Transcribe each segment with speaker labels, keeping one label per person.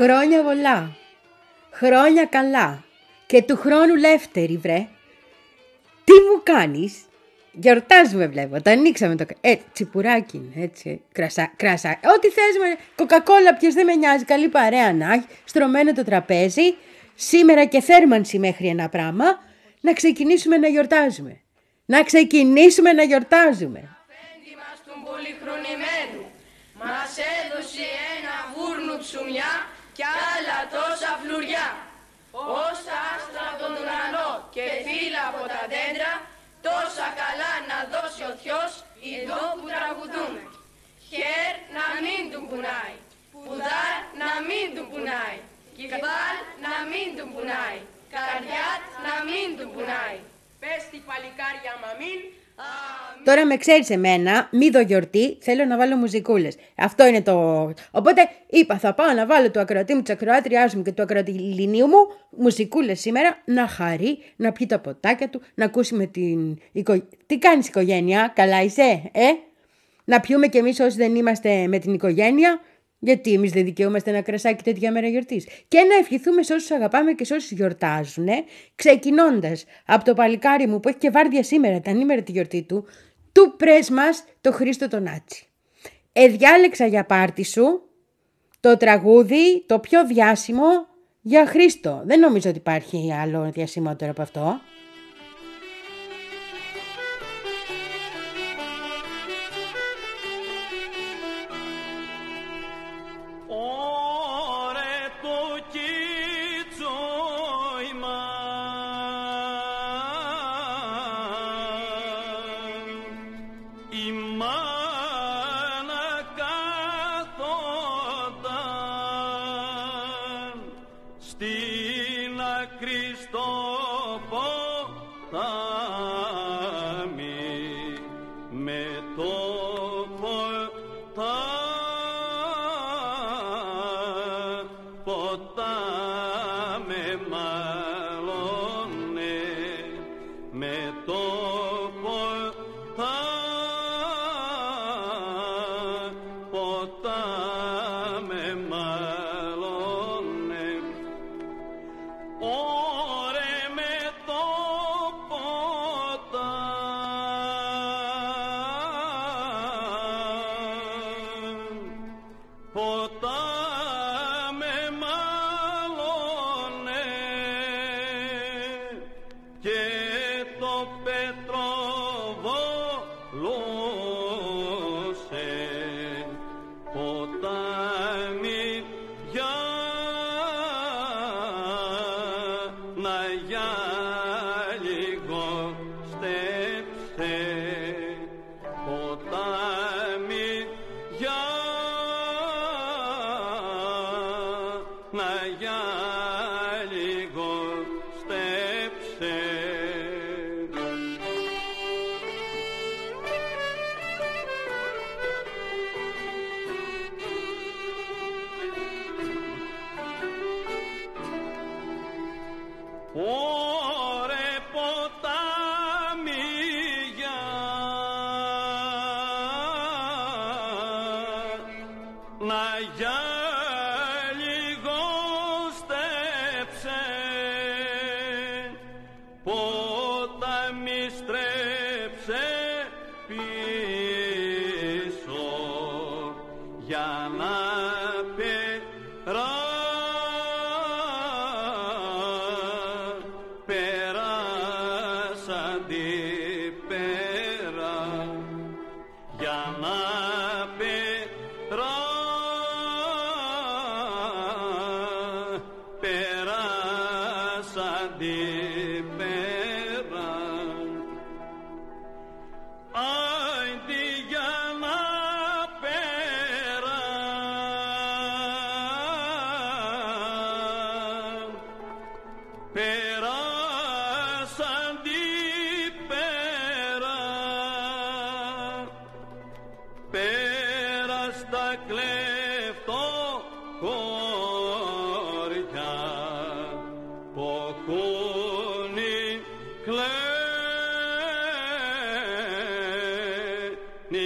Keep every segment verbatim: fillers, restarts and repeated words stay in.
Speaker 1: Χρόνια πολλά. Χρόνια καλά. Και του χρόνου λεύτερη, βρε. Τι μου κάνεις? Γιορτάζουμε, βλέπω. Το ανοίξαμε το... Ε, τσιπουράκι είναι, έτσι. Κρασά, κρασά. Ό,τι θες, με... Κοκακόλα, ποιος δεν με νοιάζει. Καλή παρέα να έχει. Στρωμένο το τραπέζι. Σήμερα και θέρμανση μέχρι ένα πράγμα. Να ξεκινήσουμε να γιορτάζουμε. Να ξεκινήσουμε να γιορτάζουμε.
Speaker 2: Αφέντη μας του πολυχρονημένου μας έδωσε ένα βούρνου ψουμιά κι άλλα τόσα φλουριά. Ως τα άστρα από τον ουρανό και φύλλα από τα δέντρα, τόσα καλά να δώσει ο Θεός ειδό που τραγουδούμε. Χέρ να μην του πουνάει, πουδάρ να μην του πουνάει, κυβάλ να μην του πουνάει, καρδιάτ να μην του πουνάει. Πες τη παλικάρια μαμήν.
Speaker 1: Τώρα με ξέρεις εμένα, μη δω γιορτή, θέλω να βάλω μουζικούλες. Αυτό είναι το... Οπότε είπα θα πάω να βάλω του ακροατή μου, της ακροάτριάς μου και του ακροατηλινίου μου μουζικούλες σήμερα, να χαρεί, να πιει τα ποτάκια του, να ακούσει με την... Οικο... Τι κάνεις οικογένεια, καλά είσαι, ε? Να πιούμε κι εμείς όσοι δεν είμαστε με την οικογένεια. Γιατί εμείς δεν δικαιούμαστε ένα κρασάκι τέτοια μέρα γιορτής. Και να ευχηθούμε σε όσους αγαπάμε και σε όσους γιορτάζουν, ξεκινώντας από το παλικάρι μου που έχει και βάρδια σήμερα, τα ανήμερα τη γιορτή του, του πρες μας το Χρήστο τον Άτσι. Εδιάλεξα για πάρτι σου το τραγούδι το πιο διάσημο για Χρήστο. Δεν νομίζω ότι υπάρχει άλλο διασημότερο από αυτό.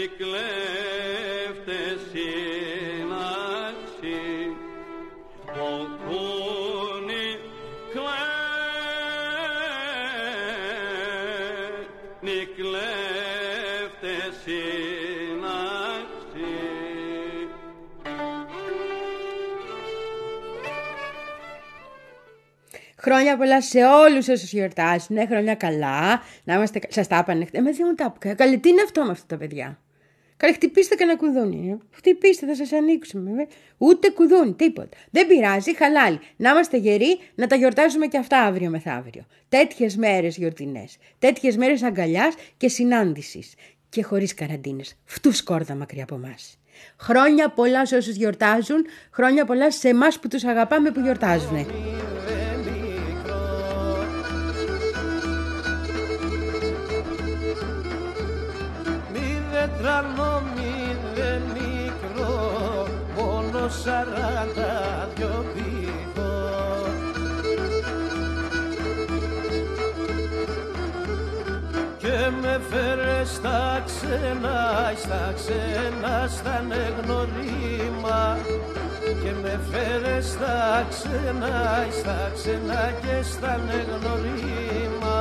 Speaker 3: Νικλεύτε συνάξι,
Speaker 1: Χρόνια πολλά σε όλους όσους γιορτάζουν. Χρόνια καλά. Να είμαστε. Σας τα είπανε. Ε, με δεν μου τα είπα. Καλή, τι είναι αυτό με αυτά τα παιδιά. Καλή, χτυπήστε κανένα κουδούνι. Ε. Χτυπήστε, θα σας ανοίξουμε. Ε. Ούτε κουδούνι, τίποτα. Δεν πειράζει, χαλάλι. Να είμαστε γεροί, να τα γιορτάζουμε και αυτά αύριο μεθαύριο. Τέτοιες μέρες γιορτινές. Τέτοιες μέρες αγκαλιάς και συνάντησης. Και χωρίς καραντίνες. Φτού σκόρδα μακριά από εμάς. Χρόνια πολλά σε όσους γιορτάζουν. Χρόνια πολλά σε εμάς που τους αγαπάμε που γιορτάζουν.
Speaker 3: Τρανό μηδε μικρό, μόνο σαράντα δυο πήχω. Και με φέρε στα ξένα, στα ξένα, στα νεγνωρίμα. Και με φέρε στα ξένα, στα ξένα και στα νεγνωρίμα.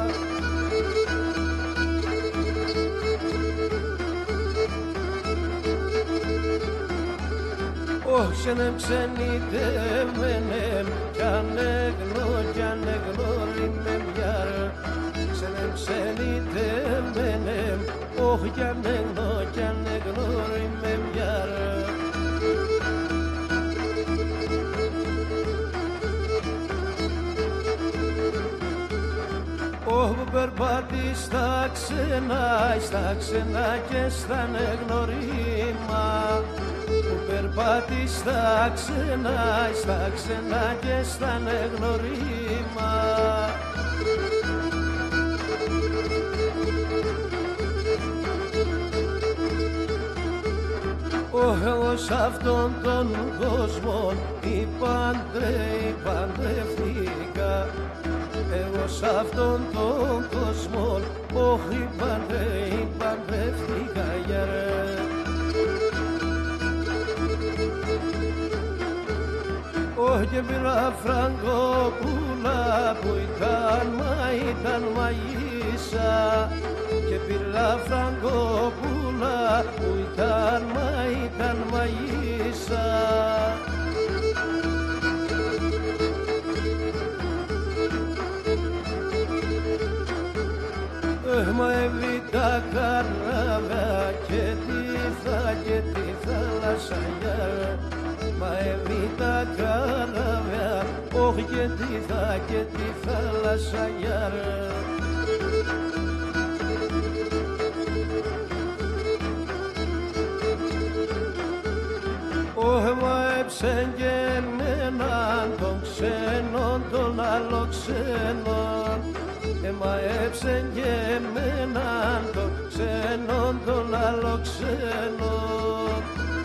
Speaker 3: Όχι εν ξενιτεμένε, κι ανεγνώ, κι ανεγνώριμε μιαρ. Ξεν ξενιτεμένε, όχι κι ανεγνώ, κι ανεγνώριμε μιαρ. Όχι περπάτη στα ξένα, στα ξένα και στα νεγνωρίμα. Περπάτη στα ξένα, στα ξένα και στα νεγνωρίμα. Εγώ σ' αυτόν τον κόσμο υπαντρε, παντρευτήκα. Εγώ σ' αυτόν τον κόσμο, όχι παντρε, παντρευτήκα για ρε. Όχι και πήρα φραγκόπουλα που ήταν, μα ήταν μαγίσσα. Και πήρα φραγκόπουλα που ήταν, μα ήταν μαγίσσα. Μα έβη τα καράβια και τη θα και τη θάλασσα για. Μα έβη τα καράβια, όχι και τη θα και τη θάλασσα για. Όχι μα έψεν και εμέναν των ξένων, των άλλων ξένων. Έμα έψεν και εμέναν των ξένων, των άλλων ξένων.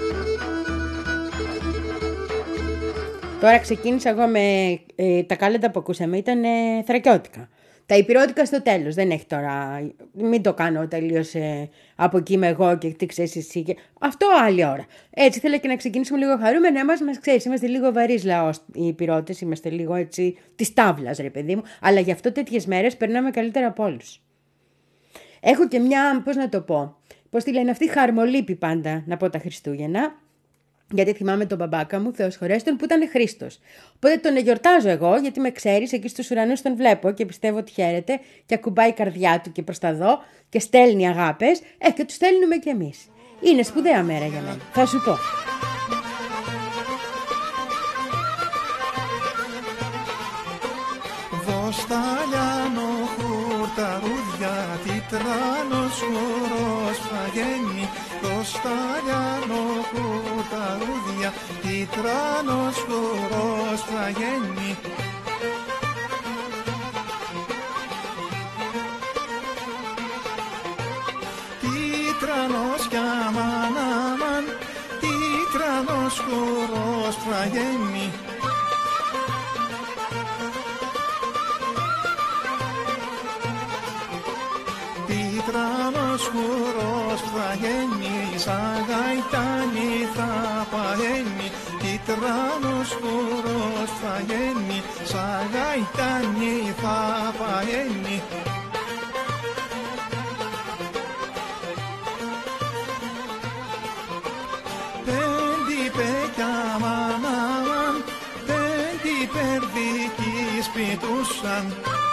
Speaker 1: Τώρα ξεκίνησα εγώ με ε, τα κάλαντα που ακούσαμε, ήταν ε, θρακιώτικα. Τα υπηρώτικα στο τέλος, δεν έχει τώρα, μην το κάνω τελείως ε, από εκεί είμαι εγώ και τι ξέρεις εσύ. Και... αυτό άλλη ώρα. Έτσι θέλω και να ξεκινήσουμε λίγο χαρούμενα, εμάς μας ξέρεις, είμαστε λίγο βαρύς λαός οι υπηρώτες, είμαστε λίγο έτσι της τάβλας ρε παιδί μου, αλλά γι' αυτό τέτοιες μέρες περνάμε καλύτερα από όλους. Έχω και μια, πώς να το πω, πώς τη λένε αυτή, χαρμολύπη πάντα να πω τα Χριστούγεννα. Γιατί θυμάμαι τον μπαμπάκα μου, Θεός χωρέστον, που ήταν Χρήστος. Οπότε τον εγκιορτάζω εγώ, γιατί με ξέρεις, εκεί στους ουρανούς τον βλέπω και πιστεύω ότι χαίρεται και ακουμπάει η καρδιά του και προς τα δω και στέλνει αγάπες. Ε, και τους στέλνουμε κι εμείς. Είναι σπουδαία μέρα για μένα. Θα σου πω.
Speaker 4: Δώστα λιάνο χουρταρούδια, τι τράνος χορός φαγένει. Δώστα λιάνο χουρταρούδια, τι τράνος χορός φαγένει. Τι τράνος κι αμάν αμάν, τι τράνος χορός φαγένει. Τράνος χορός θα γίνει, σαν γαϊτάνι θα παγαίνει. Τι τράνος χορός θα γίνει, σαν γαϊτάνι θα παγαίνει. Πέντε πεκιά μανάμαν, πέντε περδικοί σπιτούσαν.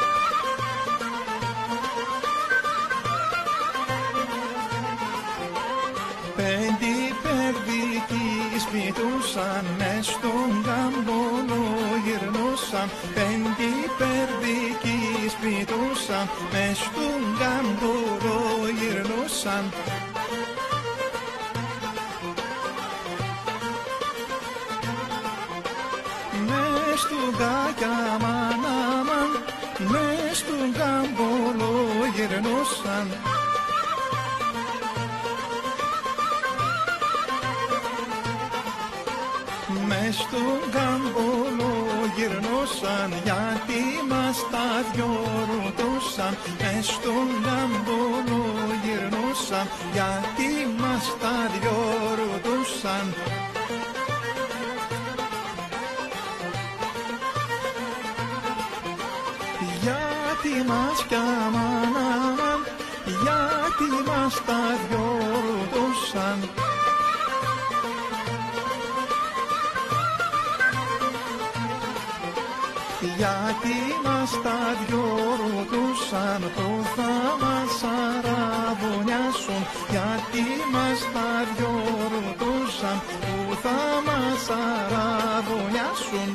Speaker 4: Πέντε περδικοί σπιτούσαν, μες στον κάμπολο γυρνούσαν. Πέντε περδικοί σπιτούσαν, μες στον κάμπολο γυρνούσαν. Μες στον κακαμανάμαν, μες στον κάμπολο γυρνούσαν. Μες στον κάμπολο γυρνούσαν, γιατί μας τα δυο ρωτούσαν. Μες στον κάμπολο γυρνούσαν, γιατί μας τα δυο ρωτούσαν. Γιατί μας καμανάμαν, γιατί μας τα δυο ρωτούσαν. Γιατί μας τα δυο ρωτούσαν, που θα μας αραβωνιάσουν. Γιατί μας τα δυο ρωτούσαν, που θα μας αραβωνιάσουν.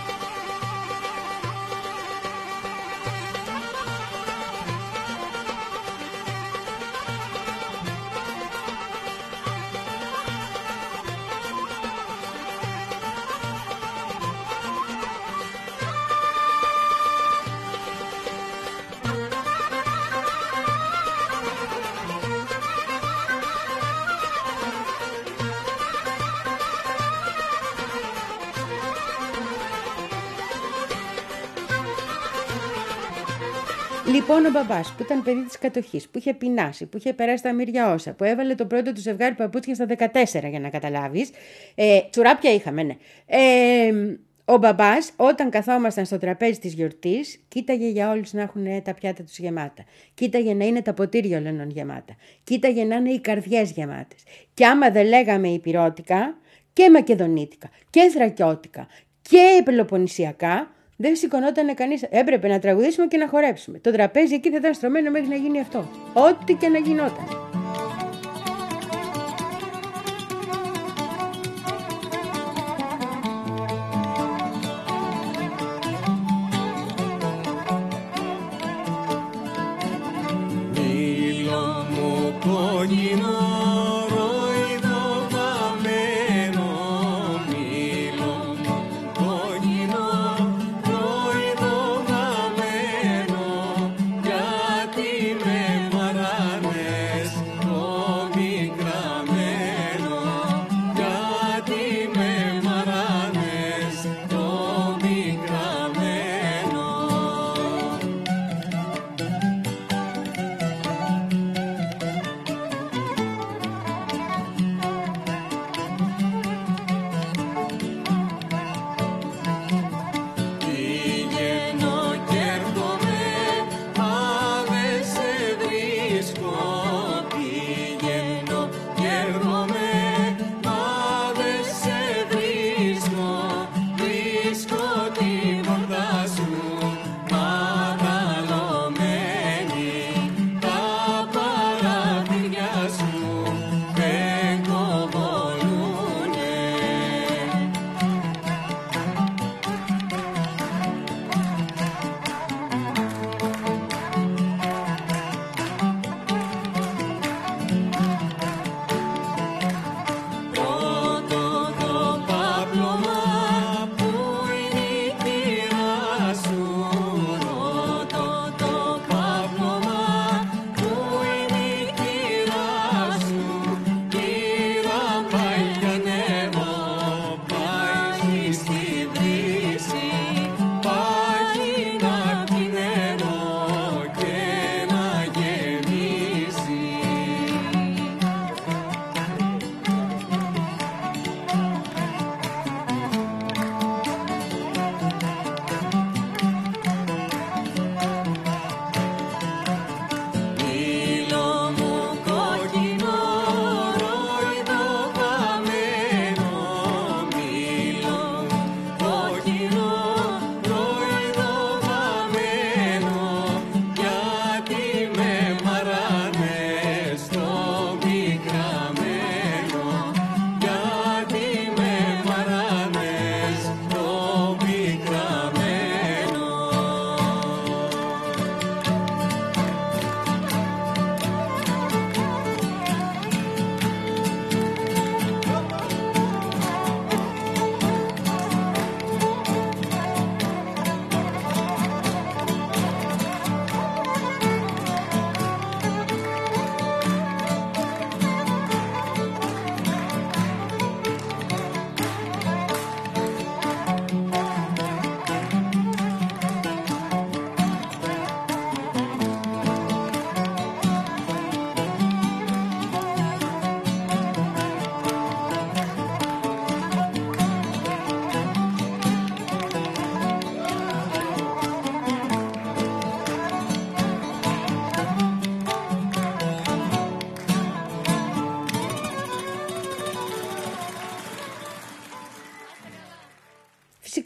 Speaker 1: Λοιπόν, ο μπαμπάς που ήταν παιδί της κατοχής, που είχε πεινάσει, που είχε περάσει τα μύρια όσα, που έβαλε το πρώτο του ζευγάρι παπούτσια στα δεκατέσσερα, για να καταλάβεις. Ε, τσουράπια είχαμε, ναι. Ε, ο μπαμπάς, όταν καθόμασταν στο τραπέζι της γιορτής, κοίταγε για όλους να έχουν τα πιάτα τους γεμάτα. Κοίταγε να είναι τα ποτήρια όλων γεμάτα. Κοίταγε να είναι οι καρδιές γεμάτες. Και άμα δεν λέγαμε υπηρώτικα, και μακεδονίτικα, και θρακιώτικα, και πελοποννησιακά, δεν σηκωνόταν κανείς. Έπρεπε να τραγουδήσουμε και να χορέψουμε. Το τραπέζι εκεί θα ήταν στρωμένο μέχρι να γίνει αυτό. Ό,τι και να γινόταν.
Speaker 3: Μήλο μου κόκκινο,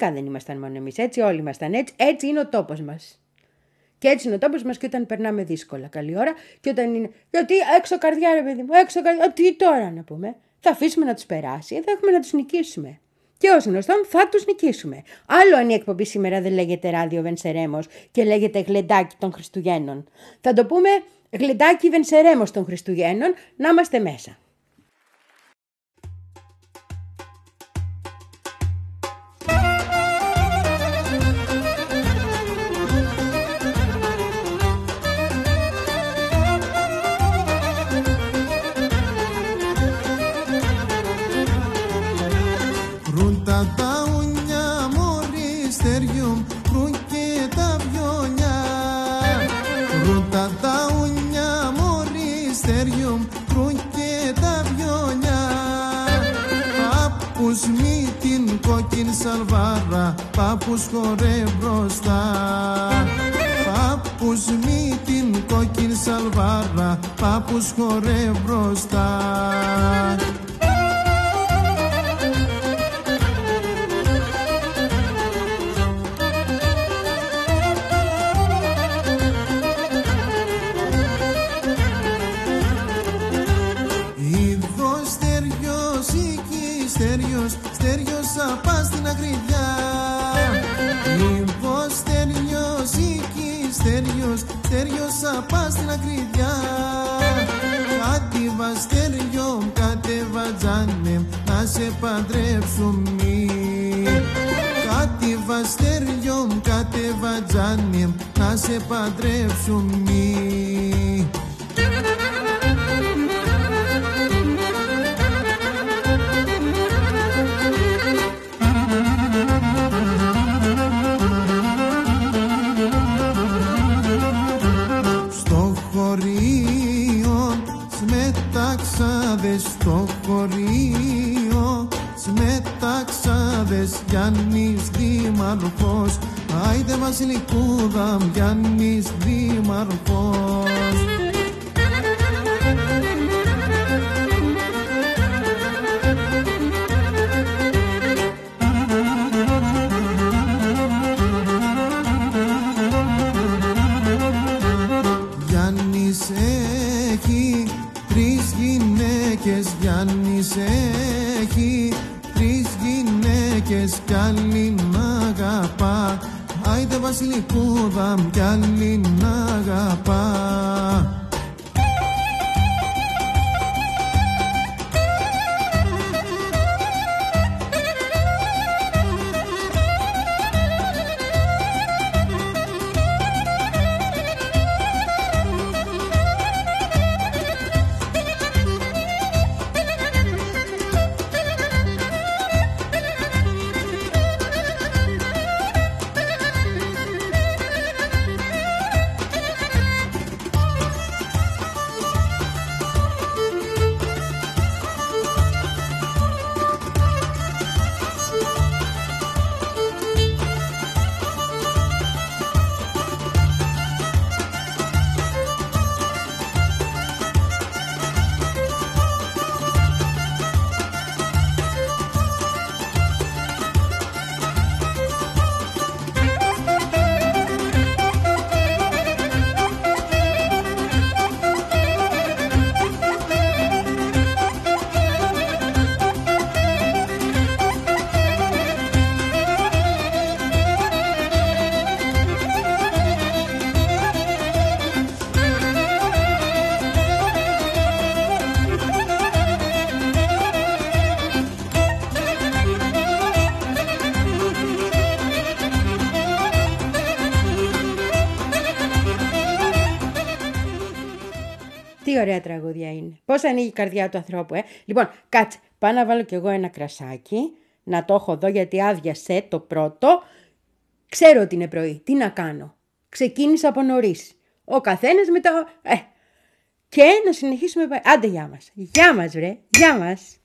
Speaker 1: Φυσικά δεν ήμασταν μόνο εμείς έτσι, όλοι ήμασταν έτσι. Έτσι είναι ο τόπος μας. Και έτσι είναι ο τόπος μας και όταν περνάμε δύσκολα. Καλή ώρα και όταν είναι. Γιατί έξω καρδιά, ρε παιδί μου, έξω καρδιά. Τι τώρα να πούμε. Θα αφήσουμε να τους περάσει, θα έχουμε να τους νικήσουμε. Και ως γνωστόν θα τους νικήσουμε. Άλλο αν η εκπομπή σήμερα δεν λέγεται Ράδιο Βενσερέμος και λέγεται Γλεντάκι των Χριστουγέννων. Θα το πούμε Γλεντάκι Βενσερέμος των Χριστουγέννων, να είμαστε μέσα.
Speaker 4: Σαλβάρα, πάπους χορεύει μπροστά. Πάπους μη την κόκκινη σαλβάρα, πάπους χορεύει μπροστά. Είδω στεριός, εκεί στεριός, στεριός απά στην ακριδιά. Είδω στεριός, εκεί στεριός, στεριός απά στην ακριδιά. Κατέβα στεριό, κατέβα τζάνε, να σε παντρέψουμι. Κατέβα στεριό, κατέβα τζάνε, να σε παντρέψουμι. Στο χωρίο σμεταξάδες Γιάννης Δήμαρχος. Άιντε Βασιλικούδα, Γιάννης Δήμαρχος. Γιάννης έχει τρεις γυναίκες, Γιάννης έχει τρεις γυναίκες κι άλλη μ' αγαπά. Άιντε Βασιλικούδα, κι άλλη μ' αγαπά.
Speaker 1: Τι ωραία τραγούδια είναι. Πώς ανοίγει η καρδιά του ανθρώπου, ε. Λοιπόν, κάτσε. Πάω να βάλω κι εγώ ένα κρασάκι. Να το έχω εδώ γιατί άδειασε το πρώτο. Ξέρω ότι είναι πρωί. Τι να κάνω. Ξεκίνησα από νωρίς. Ο καθένας με το... Ε. Και να συνεχίσουμε... Άντε, γεια μας. Γεια μας, βρε. Γεια μας.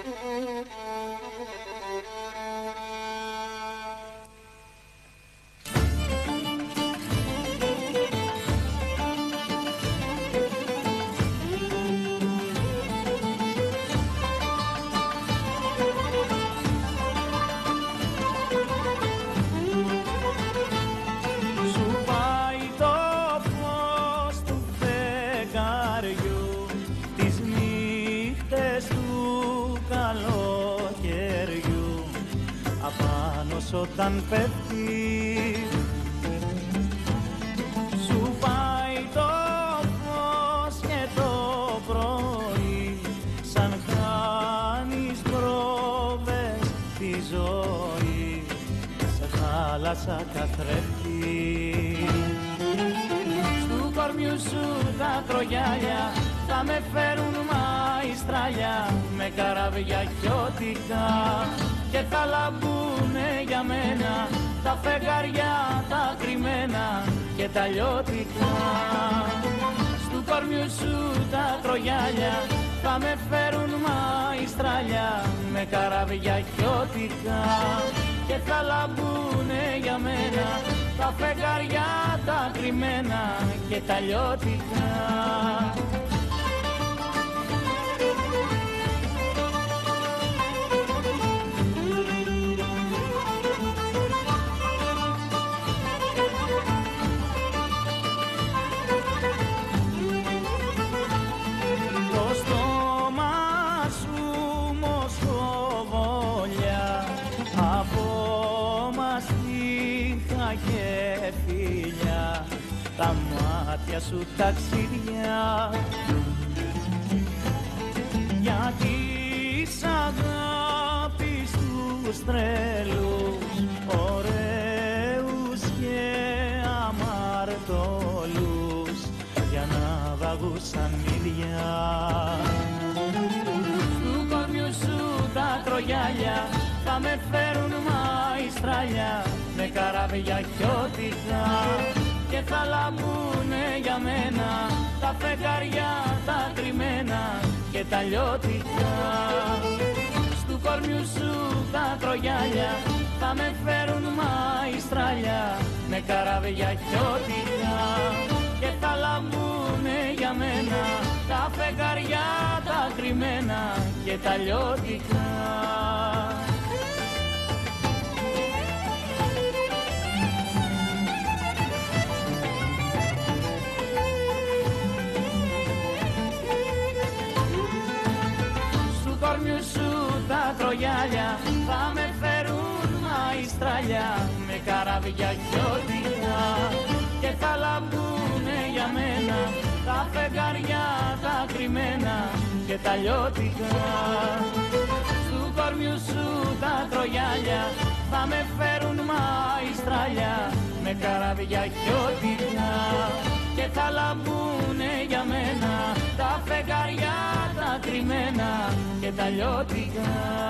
Speaker 5: Όταν πέφτει σου πάει το φως και το πρωί σαν χάνεις πρόβες τη ζωή σε θάλασσα καθρέφτη. Στου κορμιού σου τα κρογιάλια θα με φέρουν μαϊστράλια με καράβια χιώτικα και θα λαμπούνε για μένα τα φεγγαριά τα κρυμμένα και τα λιώτικα. Στου κορμιού σου τα κρογιάλια θα με φέρουν μαϊστράλια με καράβια χιώτικα και θα λαμπούνε για μένα τα φεγγαριά τα κρυμμένα και τα λιώτικα. Τα μάτια σου ταξίδια για της αγάπης τους τρελούς ωραίους και αμαρτωλούς για να βαγούσαν ίδια. Στου κορμιού σου τα κρογιάλια θα με φέρουν μαϊστράλια με καράβια χιώτικα και θα λαμπούνε για μένα τα φεγγαριά τα κρυμμένα και τα λιώτικα. Στου κορμιού σου τα κρογιάλια θα με φέρουν μαϊστράλια με καράβια χιώτικα και θα λαμπούνε για μένα τα φεγγαριά τα κρυμμένα και τα λιώτικα. Κορμιού σου τα κρογιάλια θα με φέρουν μαϊστράλια με καράβια χιώτικα και θα λαμπούνε για μένα τα φεγγαριά τα κρυμμένα και τα λιώτικα. Στου κορμιού σου τα κρογιάλια θα με φέρουν μαϊστράλια με καράβια χιώτικα και θα λαμπούνε για μένα τα φεγγαριά τα κρυμμένα και τα λιώτικα.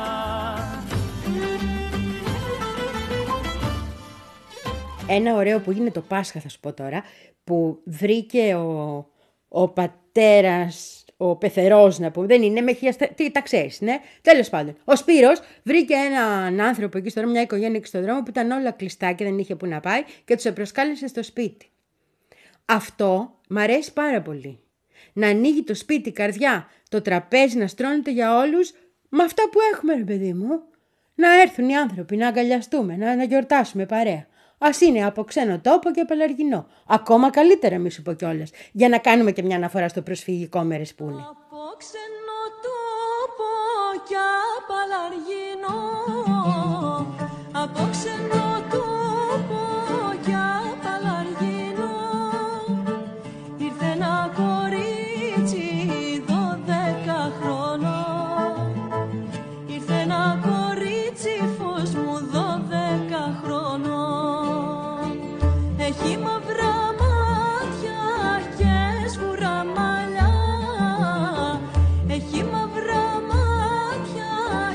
Speaker 1: Ένα ωραίο που γίνεται το Πάσχα θα σου πω τώρα, που βρήκε ο, ο πατέρας, ο πεθερός να πούμε, δεν είναι με χιαστα... τι τα ξέρεις, ναι, τέλος πάντων. Ο Σπύρος βρήκε έναν άνθρωπο εκεί στο δρόμο, μια οικογένεια εκεί στο δρόμο που ήταν όλα κλειστά και δεν είχε που να πάει και τους προσκάλεσε στο σπίτι. Αυτό μ' αρέσει πάρα πολύ. Να ανοίγει το σπίτι, η καρδιά, το τραπέζι να στρώνεται για όλους με αυτά που έχουμε ρε παιδί μου. Να έρθουν οι άνθρωποι, να αγκαλιαστούμε, να, να γιορτάσουμε παρέα. Ας είναι από ξένο τόπο και απαλλαργινό. Ακόμα καλύτερα μη σου πω κιόλας, για να κάνουμε και μια αναφορά στο προσφυγικό μέρες που είναι.
Speaker 6: Από ξένο τόπο και απαλλαργινό, από ξένο τόπο και απαλλαργινό, ήρθε ένα κορίτσι δώδεκα χρονών, ήρθε ένα κορίτσι φως μου δώδεκα χρονών. Έχει μαύρα μάτια και σγουρά μαλλιά, έχει μαύρα μάτια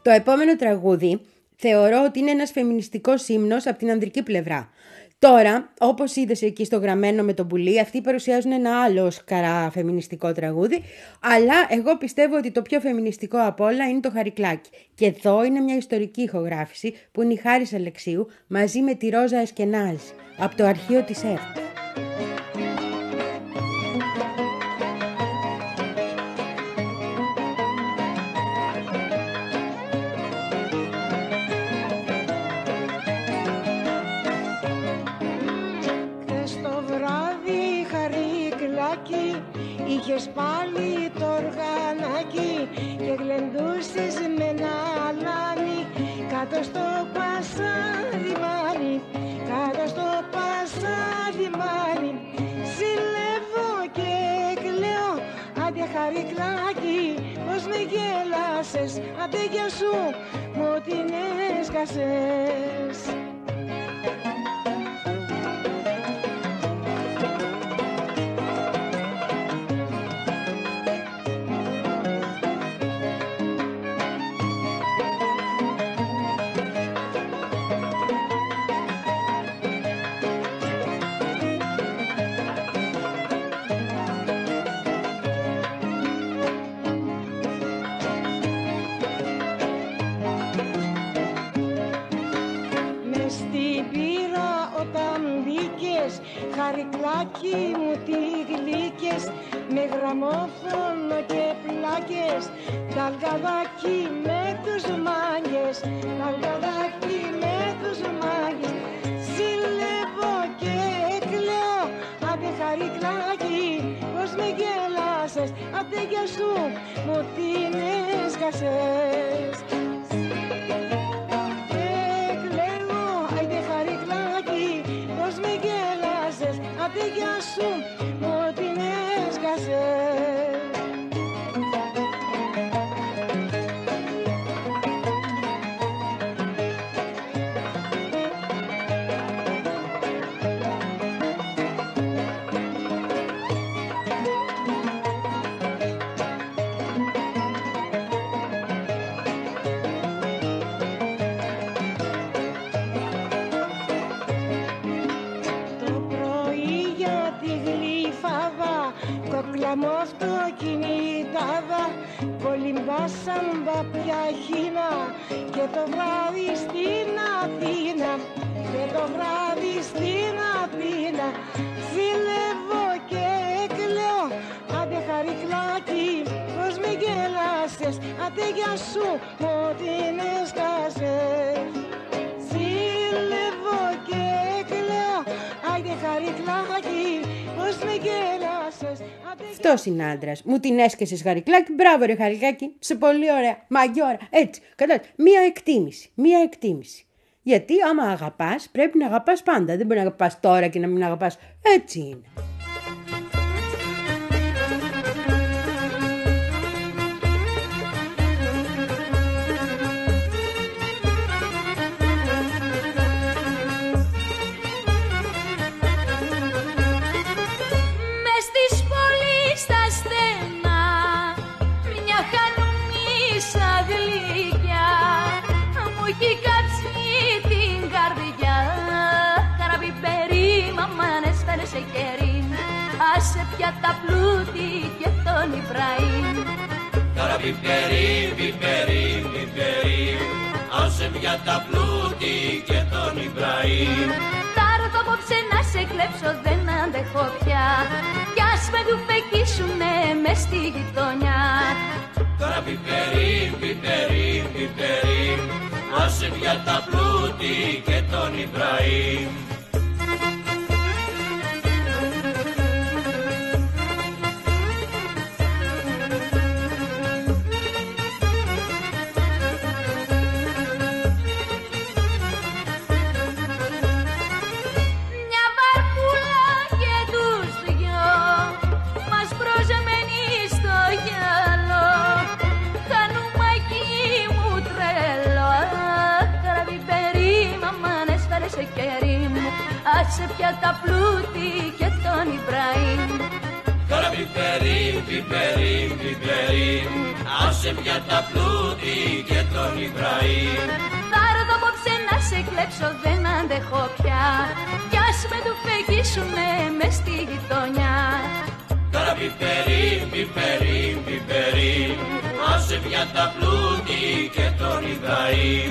Speaker 1: Το επόμενο τραγούδι θεωρώ ότι είναι ένας φεμινιστικός ύμνος από την ανδρική πλευρά. Τώρα, όπως είδες εκεί στο γραμμένο με τον πουλί, αυτοί παρουσιάζουν ένα άλλο σκαρά φεμινιστικό τραγούδι, αλλά εγώ πιστεύω ότι το πιο φεμινιστικό απ' όλα είναι το Χαρικλάκι. Και εδώ είναι μια ιστορική ηχογράφηση που είναι η Χάρης Αλεξίου μαζί με τη Ρόζα Εσκενάζ από το αρχείο της ΕΡΤ.
Speaker 7: Είχες πάλι το οργανάκι και γλεντούσες με ένα αλάνι κάτω στο πασάδι, κάτω στο πασάδι, ζηλεύω και κλαίω, άντε Χαρικλάκι, πως με γέλασες, άντε για σου, μου την έσκασες. Χαρικλάκι μου τι γλύκες, με γραμμόφωνο και πλάκες, ταλγαδάκι με τους μάγκες, ταλγαδάκι με τους μάγκες, ζηλεύω και κλαίω, άντε Χαρικλάκι, πως με γέλασες, άντε για σου, μου την έσκασες. Άντε γεια σου, μου την έσκασες. Μ' αυτοκινητάδα κολυμπάσαν παπιά χίνα και το βράδυ στην Αθήνα, και το βράδυ στην Αθήνα, ζηλεύω και κλαίω, άντε Χαρικλάκι, πως με γέλασες, άντε για σου, μου την έσκασες. Ζηλεύω και κλαίω, άντε Χαρικλάκι, πως με γέλασες.
Speaker 1: Αυτός είναι άντρας. Μου την έσκεσες Χαρικλάκι. Μπράβο ρε Χαρικλάκι. Σε πολύ ωραία. Μαγιόρα. Έτσι. Κατάλαβες. Μία εκτίμηση. Μία εκτίμηση. Γιατί άμα αγαπάς πρέπει να αγαπάς πάντα. Δεν μπορεί να αγαπάς τώρα και να μην αγαπάς. Έτσι είναι.
Speaker 6: Άσε πια τα πλούτη και τον Ιβραήμ.
Speaker 8: Τώρα πιπερί, πιπερί, πιπερί, άσε πια τα πλούτη και τον Ιβραήμ.
Speaker 6: Θα έρθω απόψε να σε κλέψω, δεν αντέχω πια, κι ας με του φεκίσουνε μες στη γειτονιά.
Speaker 8: Τώρα πιπερί, πιπερί, πιπερί, άσε πια τα πλούτη και τον Ιβραήμ.
Speaker 6: Άσε πια τα πλούτη και τον Ιβραήμ.
Speaker 8: Τώρα πιπερί, πιπερί, πιπερί, άσε άσε πια τα πλούτη και τον Ιμπραήμ.
Speaker 6: Θα έρθω απόψε να σε κλέψω, δεν αντέχω πια, κι ας με του φεγγίσουνε μες στη γειτονιά.
Speaker 8: Τώρα πιπερίμ, πιπερίμ, πιπερίμ, άσε πια τα πλούτη και τον Ιμπραήμ.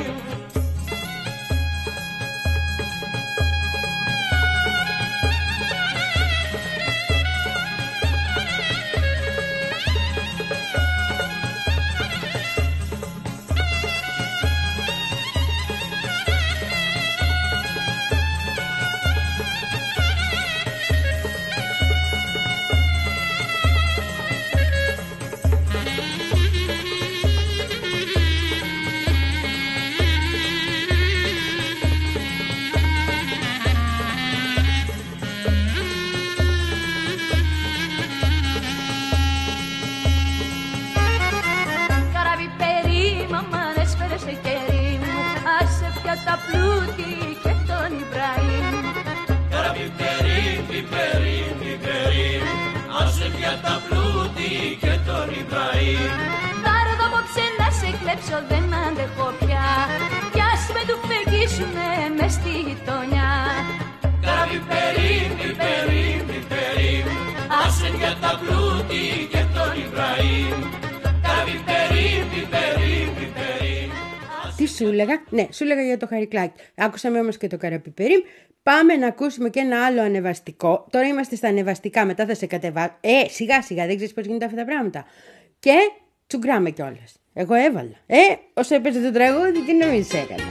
Speaker 6: Τα πλούτη και τον Ιμπραήμ.
Speaker 8: Τώρα πιπερίμ, πιπερίμ, πιπερίμ, άσε πια τα πλούτη και τον Ιμπραήμ.
Speaker 6: Θα έρθω απόψε να σε κλέψω, δεν αντέχω πια, κι ας με του φεγγίσουνε μες στη γειτονιά.
Speaker 8: Τώρα πιπερίμ, πιπερίμ, πιπερίμ, άσε πια τα πλούτη και τον Ιμπραήμ. Τώρα πιπερίμ, πιπερίμ, πιπερίμ.
Speaker 1: Τι σου έλεγα? Ναι, σου έλεγα για το Χαρικλάκι. Άκουσαμε όμως και το Καραπιπερίμ. Πάμε να ακούσουμε και ένα άλλο ανεβαστικό. Τώρα είμαστε στα ανεβαστικά, μετά θα σε κατεβάσω. Ε, σιγά σιγά, δεν ξέρεις πώς γίνονται αυτά τα πράγματα. Και τσουγκράμε κιόλας. Εγώ έβαλα. Ε, όσο έπαιζε το τραγούδι, τι νομίζεις έκανα?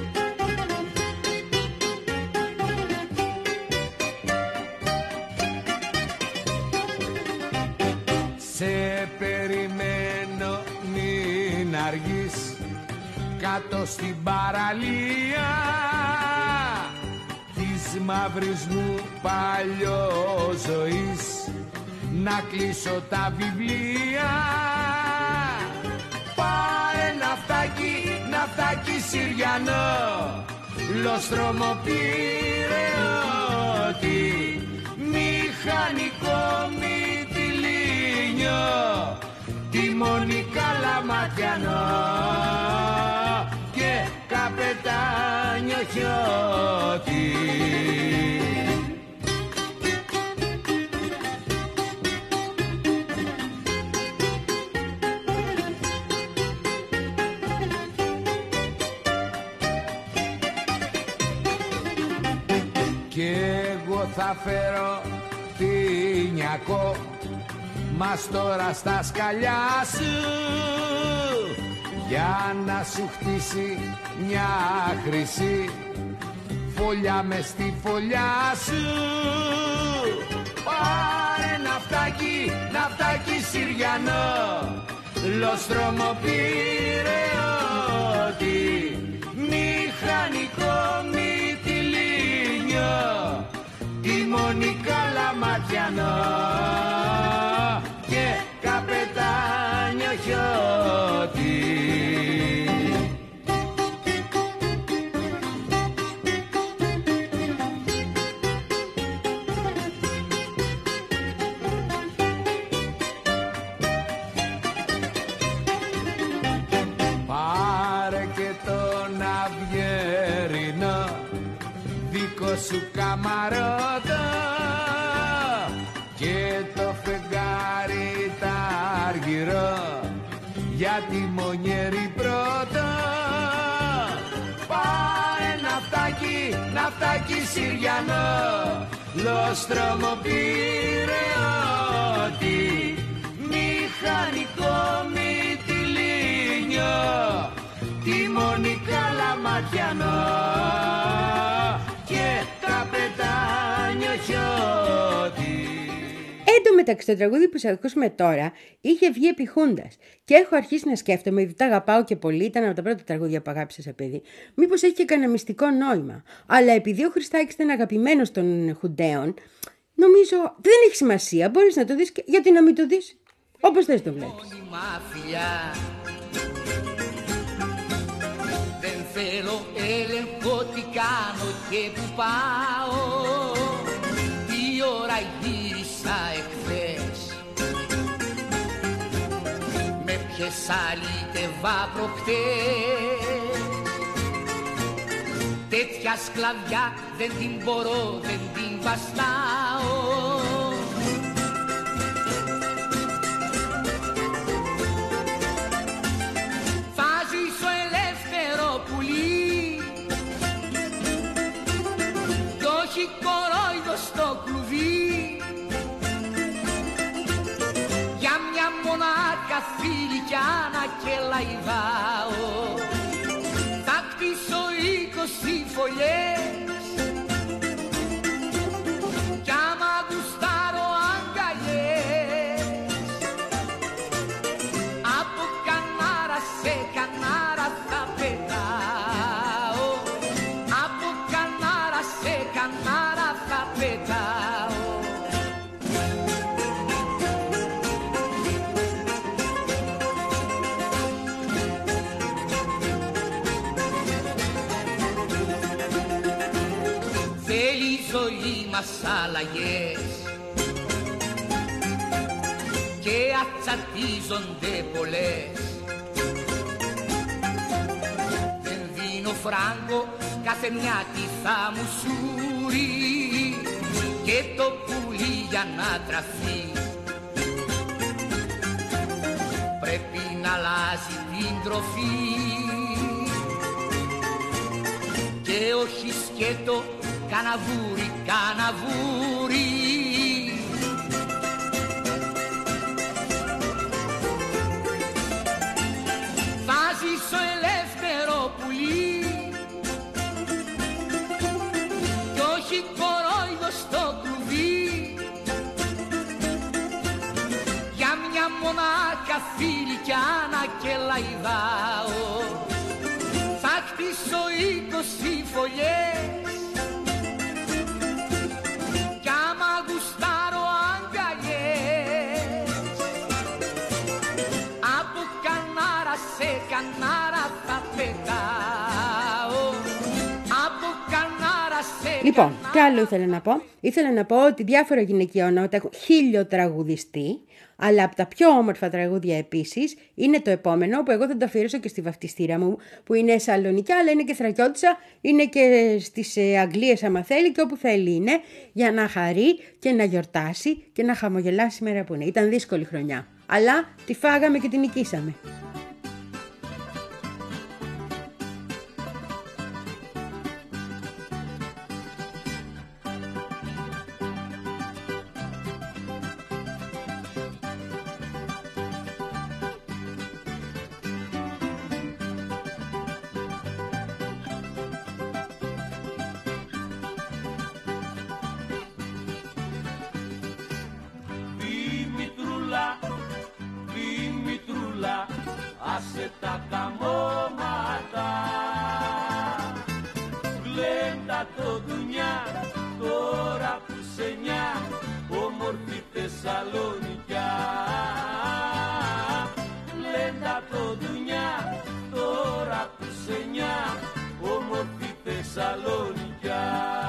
Speaker 4: Σε περιμένω, μην αργείς, κάτω στην παραλία της μαύρης μου παλιόζωης, να κλείσω τα βιβλία. Πάρε ναυτάκι, ναυτάκι Συριανό, λοστρόμο πυρεώτη, μηχανικό μυτιλίνιο, τιμόνι καλαματιανό και καπετάνιο χιώτη. Κι εγώ θα φέρω τίνιακο, μας τώρα στα σκαλιά σου, για να σου χτίσει μια χρυσή φωλιά μες στη φωλιά σου. Πάρε ναυτάκι, ναυτάκι Συριανό, λοστρόμο πυρεώτη, μηχανικό μυτιλίνιο, τιμόνι καλαματιανό και καπετάνιο χιώτη. Πάρε και τον αυγερινό, δικό σου καμαρότο, και το φεγγάρι τ' αργυρό, για τη μονιέρη πρώτο. Πάρε ναυτάκι, ναυτάκι Συριανό, λοστρόμο πυρεώτη, μηχανικό μυτιλίνιο, τιμόνι καλαματιανό και καπετάνιο χιώτη.
Speaker 1: Εν τω μεταξύ, το τραγούδι που σας ακούσουμε τώρα είχε βγει επί Χούντας. Και έχω αρχίσει να σκέφτομαι, επειδή τα αγαπάω και πολύ, ήταν από τα πρώτα τραγούδια που αγάπησα σε παιδί, μήπως έχει και κανένα μυστικό νόημα. Αλλά επειδή ο Χριστάκης ήταν αγαπημένος των Χουνταίων, νομίζω δεν έχει σημασία. Μπορείς να το δεις, και... γιατί να μην το δεις, όπως θες το βλέπεις.
Speaker 9: Δεν θέλω έλεγχο τι κάνω και που πάω, τι ώρα γύρισα εχθές, με σαλίτευα προχτές. Τέτοια σκλαβιά δεν την μπορώ, δεν την βαστάω. Βάζεις ο ελεύθερο πουλί κι όχι κορόιδο στο κλουβί. Για μια μονάχα φιλικιάνα και λαϊδάω θα κτίσω είκοσι φωλιές κι άμα γουστάρω αγκαλιές. Από κανάρα σε κανάρα θα πετάω, από κανάρα σε κανάρα θα πετάω. Αλλαγές και ατσατίζονται πολλές. Δεν δίνω φράγκο κάθε μια τι θα μου σούρει και το πουλί για να τραφεί πρέπει να αλλάζει την τροφή και όχι σκέτο καναβούρι, καναβούρι. Βάζεις ο ελεύθερο πουλί κι όχι κορόιδο στο κλουβί. Για μια μονάχα φιλικιάνα και λαϊδάω θα χτίσω είκοσι φωλιές.
Speaker 1: Λοιπόν, τι άλλο ήθελα να πω. Ήθελα να πω ότι διάφορα γυναικεία ονόματα έχουν χίλιο τραγουδιστή, αλλά από τα πιο όμορφα τραγούδια επίσης είναι το επόμενο που εγώ θα το αφιερώσω και στη βαφτιστήρα μου, που είναι Σαλονικιά, αλλά είναι και Θρακιώτισσα, είναι και στις Αγγλίες άμα θέλει και όπου θέλει είναι, για να χαρεί και να γιορτάσει και να χαμογελάσει σήμερα που είναι. Ήταν δύσκολη χρονιά, αλλά τη φάγαμε και την νικήσαμε.
Speaker 8: Άσε τα καμώματα, γλέντα το δουνιά, τώρα που σε νιά, όμορφη Θεσσαλονικιά. Γλέντα το δουνιά, τώρα που σε νιά, όμορφη Θεσσαλονικιά.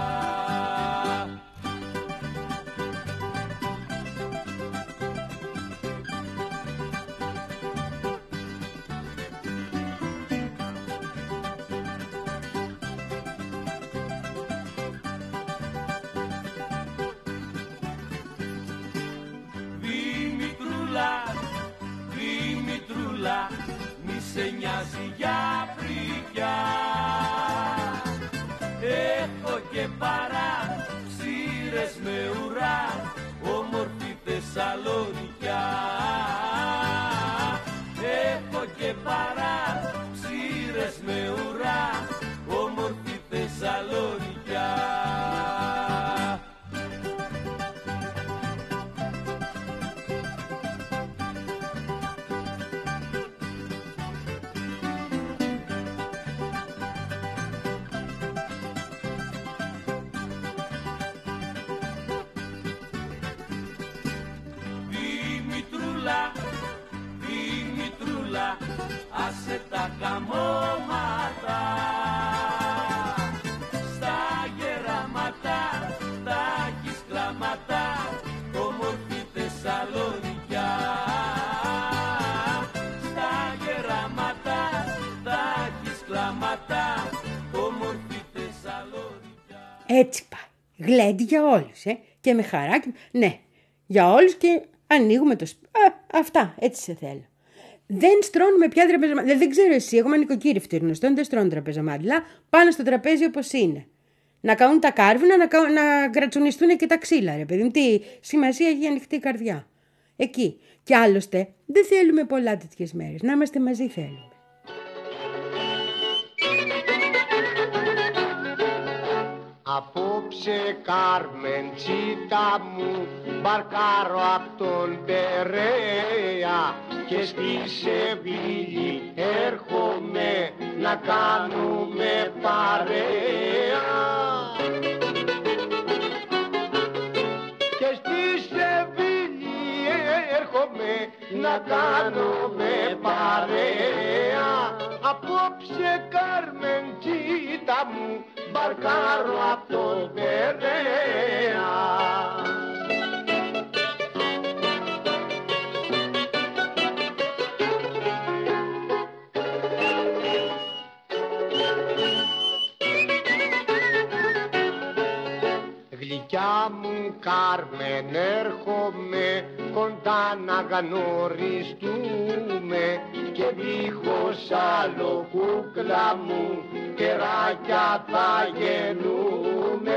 Speaker 8: Δημητρούλα, μη σε νοιάζει για πρικιά. Έχω και παρά ξύρες με ουρά, όμορφη Θεσσαλονικιά. Έχω και παρά ξύρες με ουρά, όμορφη Θεσσαλονικιά. Δημητρούλα, άσε τα καμώματα, στα γεράματα τα έχεις κλάματα, όμορφη Θεσσαλονικιά. Στα
Speaker 1: Έτσι πάει. Γλέντι για όλους, ε. Και με χαράκι. Ναι, για όλους και ανοίγουμε το σπίτι. Αυτά, έτσι σε θέλω. Δεν στρώνουμε πια τραπεζομάντιλα. Δεν ξέρω εσύ, εγώ είμαι νοικοκύρη γνωστών, δεν στρώνουν τραπεζομάντιλα. Πάνε στο τραπέζι όπως είναι. Να κάνουν τα κάρβουνα, να, κα... να κρατσουνιστούν και τα ξύλα, ρε παιδί μου. Τι σημασία έχει η ανοιχτή καρδιά. Εκεί. Και άλλωστε, δεν θέλουμε πολλά τέτοιες μέρες. Να είμαστε μαζί θέλουμε.
Speaker 10: Απόψε Καρμεντσίτα μου μπαρκάρω απ' τον Περέα και στη Σεβίλη έρχομαι να κάνουμε παρέα. Και στη Σεβίλη έρχομαι να κάνουμε παρέα. Απόψε Καρμεντσίτα μου μπαρκάρω απ' τον Περέα. Γλυκιά μου Κάρμεν, έρχομαι κοντά να γνωριστούμε και δίχως άλλο κούκλα μου κεράκια θα γεννούμε.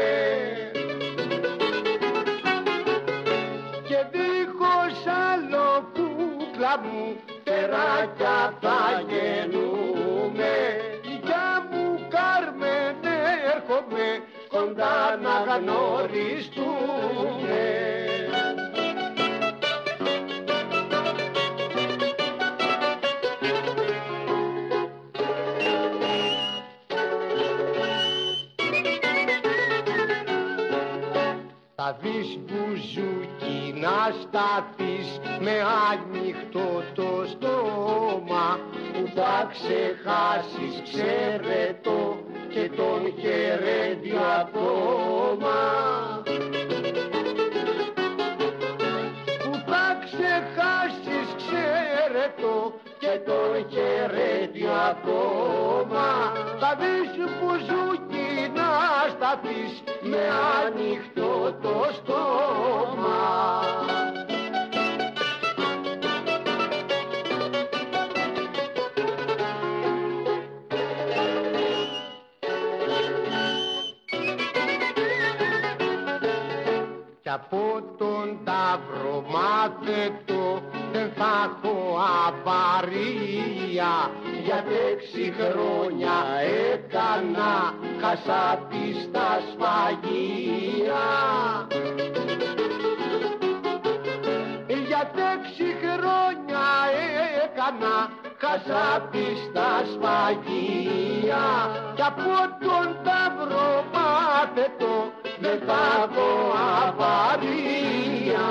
Speaker 10: Και δίχως άλλο κούκλα μου κεράκια θα γεννούμε. Γλυκιά μου Κάρμεν, έρχομαι κοντά να γνωριστούμε. Θα δεις μπουζούκι να σταθείς με ανοιχτό το στόμα που θα ξεχάσεις, ξέρε το, και τον χαιρέτει ακόμα. Που θα ξεχάσεις, ξέρε το, και τον χαιρέτει ακόμα. Θα δεις μπουζούκι να σταθείς με ανοιχτό το στόμα. Κι από τον ταύρο μάθετο δεν θα έχω απαρία, γιατί έξι χρόνια έκανα χασάπι στα σφαγεία. Γιατί έξι χρόνια έκανα χασάπι στα σφαγεία, κι από τον ταύρο μάθετο δεν θα έχω απαρία.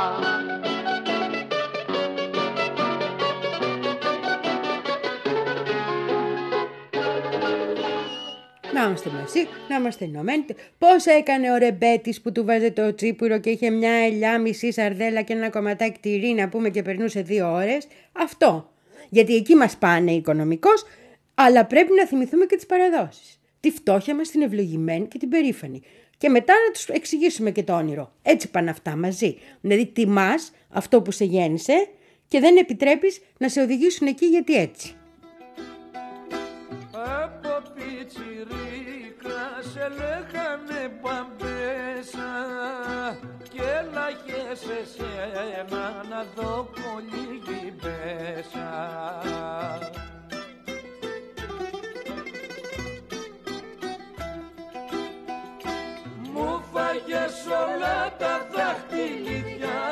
Speaker 1: Να είμαστε μαζί, να είμαστε ενωμένοι. Πώς έκανε ο Ρεμπέτης που του βάζε το τσίπουρο και είχε μια ελιά, μισή σαρδέλα και ένα κομματάκι τυρί να πούμε και περνούσε δύο ώρες. Αυτό. Γιατί εκεί μας πάνε οικονομικώς, αλλά πρέπει να θυμηθούμε και τις παραδόσεις. Τη φτώχεια μας, την ευλογημένη και την περήφανη. Και μετά να τους εξηγήσουμε και το όνειρο. Έτσι πάνε αυτά μαζί. Δηλαδή τιμάς αυτό που σε γέννησε και δεν επιτρέπεις να σε οδηγήσουν εκεί γιατί έτσι.
Speaker 3: Από πιτσιρίκα σε λέγανε παμπέσα και έλαγες εσένα να δω πολύ γυμπέσα. Μου φάγες όλα τα δάχτυλιδιά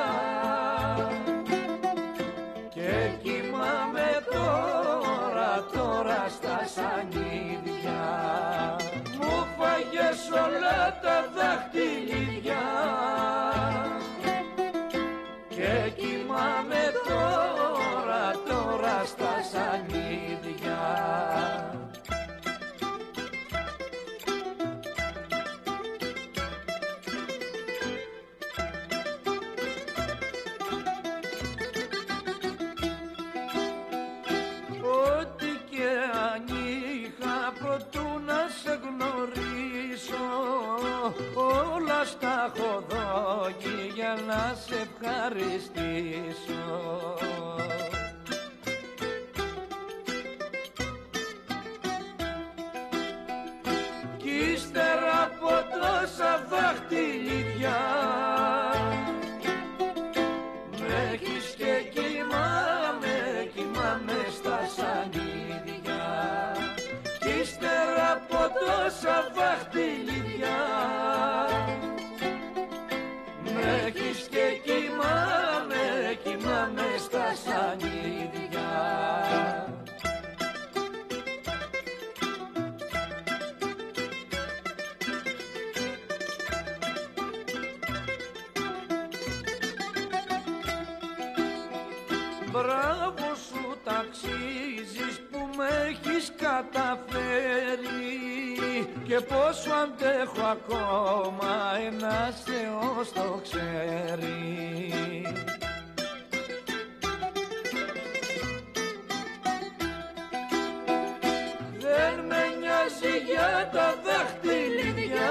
Speaker 3: και κοιμάμαι τώρα, τώρα στα σανίδια. Μου φάγες όλα τα δάχτυλιδιά και κοιμάμαι τώρα, τώρα στα σανίδια. Προτού να σε γνωρίσω ευχαριστήσω. Κι ύστερα από τόσα δαχτυλίδια με έχεις και κοιμάμαι, κοιμάμαι στα σανίδια. Κι ύστερα από τόσα δαχτυλίδια με έχεις και κοιμάμαι, κοιμάμαι στα σανίδια. Μπράβο σου ταξίζεις που με έχεις καταφέρει και πόσο αντέχω ακόμα, ένας Θεός το ξέρει. Δεν με νοιάζει για τα δαχτυλίδια,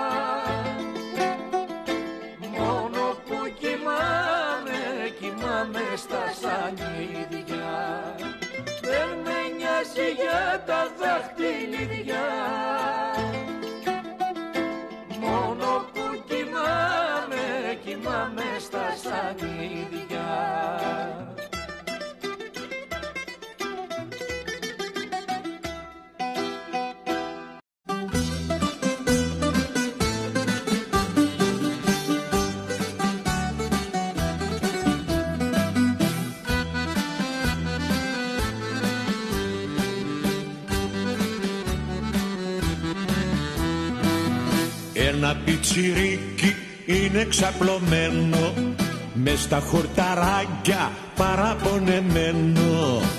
Speaker 3: μόνο που κοιμάμαι, κοιμάμαι στα σανίδια. Δεν με νοιάζει για τα δαχτυλίδια, μόνο που κοιμάμαι, κοιμάμαι στα σανίδια.
Speaker 11: Ένα πιτσιρίκι είναι ξαπλωμένο μες στα χορταράκια παραπονεμένο.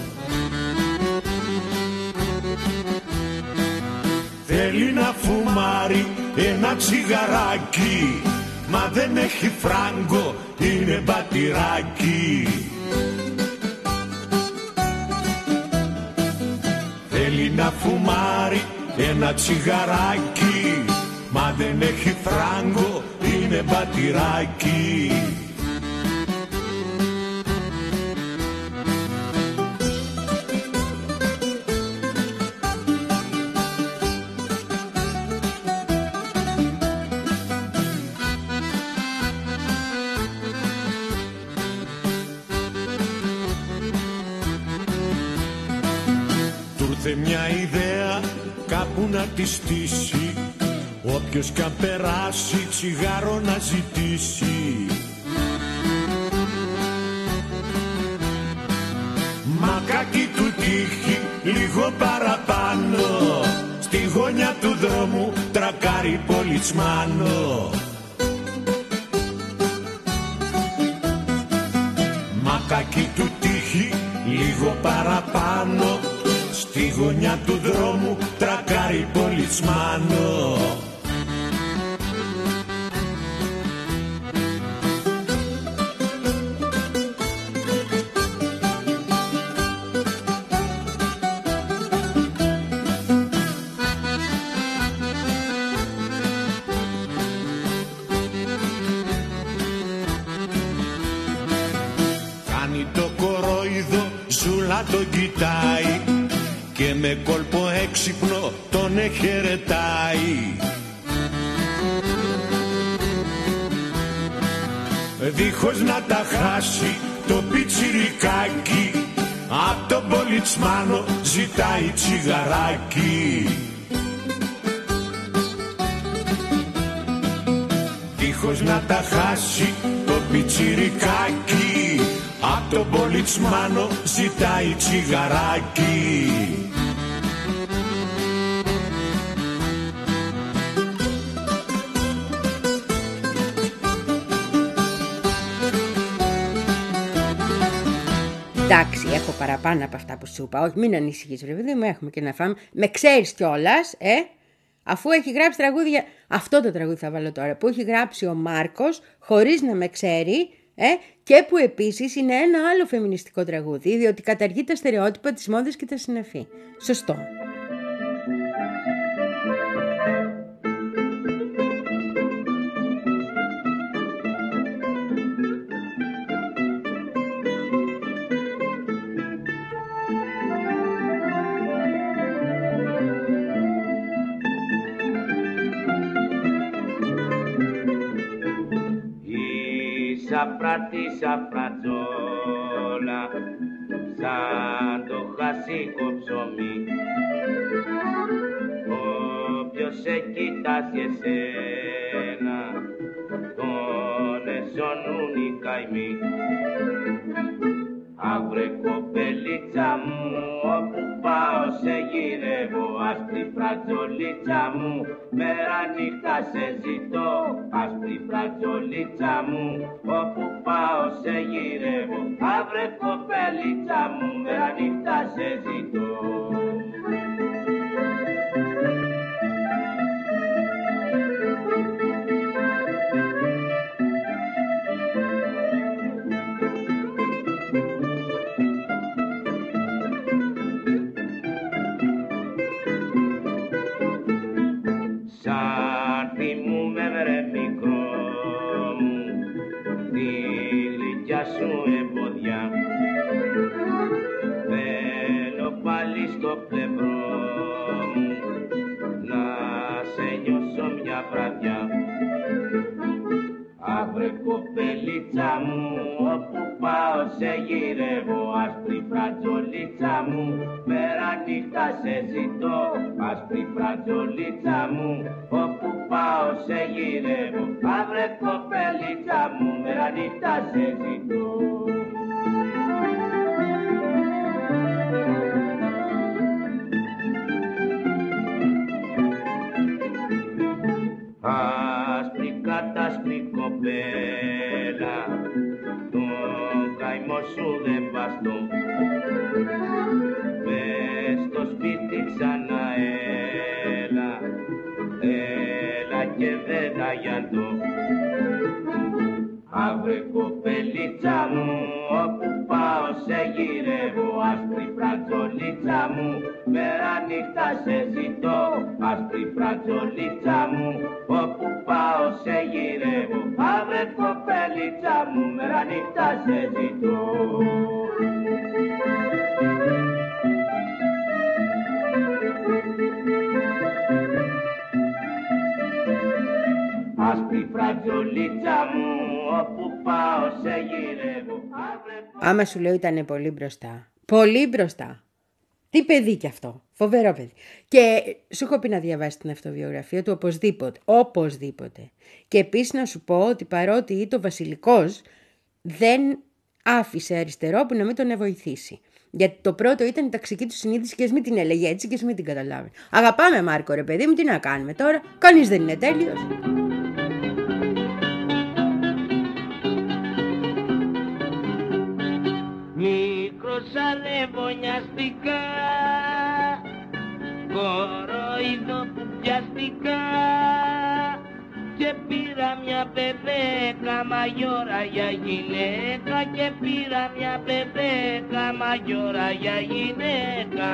Speaker 11: Θέλει να φουμάρει ένα τσιγαράκι, μα δεν έχει φράγκο, είναι μπατηράκι. Θέλει να φουμάρει ένα τσιγαράκι, μα δεν έχει φράγκο, είναι μπατηράκι. Του ήρθε μια ιδέα κάπου να τη στήσει, όποιος κι αν περάσει τσιγάρο να ζητήσει. Μακάκι του τύχει λίγο παραπάνω, στη γωνιά του δρόμου τρακάρει πολιτσμάνο. Μακάκι του τύχει λίγο παραπάνω, στη γωνιά του δρόμου τρακάρει πολιτσμάνο. Κάνει το κορόιδο, ζούλα τον κοιτάει και με κόλπο έξυπνο τον εχαιρετάει. Δίχως να τα χάσει το πιτσιρικάκι, απ' τον πολιτσμάνο ζητάει τσιγαράκι. Δίχως να τα χάσει το πιτσιρικάκι, απ' τον πολιτσμάνο ζητάει τσιγαράκι.
Speaker 1: Εντάξει, έχω παραπάνω από αυτά που σου είπα. Όχι, μην ανησυχείς, ρε παιδί μου, έχουμε και να φάμε. Με ξέρεις κιόλας, ε, αφού έχει γράψει τραγούδια. Αυτό το τραγούδι θα βάλω τώρα, που έχει γράψει ο Μάρκος, χωρίς να με ξέρει, ε, και που επίσης είναι ένα άλλο φεμινιστικό τραγούδι, διότι καταργεί τα στερεότυπα της μόδας και τα συναφή. Σωστό.
Speaker 12: σαφράτη σαφρατζόλα, σαν το χασίκο ψωμί. Όποιος σε κοιτάζει εσένα, τον εζωνούν οι καημοί. Αύρε κοπελίτσα μου, όπου πάω σε γυρεύω, άσπρη φρατζολίτσα μου, μέρα νύχτα σε ζητώ. Άσπρη φρατζολίτσα μου, όπου πάω σε γυρεύω, αύρε κοπελίτσα μου, μέρα νύχτα σε ζητώ. Σου εμπόδια, θέλω πάλι στο πλευρό μου να σε νιώσω μια βραδιά. Αύρε κοπελίτσα μου, όπου πάω σε γυρεύω, άσπρη φρατζολίτσα μου, μέρα νύχτα σε ζητώ. Άσπρη φρατζολίτσα μου, όπου πάω σε γυρεύω, αύρε κοπελίτσα μου, μέρα νύχτα σε ζητώ. Άσπρη κατάσπρη κοπέλα, τον καημό σου δεν βαστώ. Μες στο σπίτι ξανά έλα, έλα και δεν τα γιαντώ. Αύρε κοπελίτσα μου, όπου πάω σε γυρεύω, άσπρη φρατζολίτσα μου, μέρα νύχτα σε ζητώ. Άσπρη φρατζολίτσα μου, όπου πάω σε γυρεύω, αύρε κοπελίτσα μου, μέρα νύχτα σε ζητώ. Άσπρη φρατζολίτσα μου, όπου πάω σε γυρεύω.
Speaker 1: Άμα σου λέω ήτανε πολύ μπροστά. Πολύ μπροστά. Τι παιδί κι αυτό. Φοβερό παιδί. Και σου έχω πει να διαβάσει την αυτοβιογραφία του οπωσδήποτε. Οπωσδήποτε. Και επίσης να σου πω ότι παρότι ήταν ο Βασιλικός, δεν άφησε αριστερό που να μην τον βοηθήσει. Γιατί το πρώτο ήταν η ταξική του συνείδηση και ας μην την έλεγε έτσι και ας μην την καταλάβει. Αγαπάμε Μάρκο ρε παιδί μου, τι να κάνουμε τώρα. Κανείς δεν είναι τέλειος.
Speaker 12: Μικρός ανεβονιαστικά, κοροϊδοπιαστικά, και πήρα μια μπεμπέκα μαγιόρα για γυναίκα, και πήρα μια μπεμπέκα μαγιόρα για γυναίκα.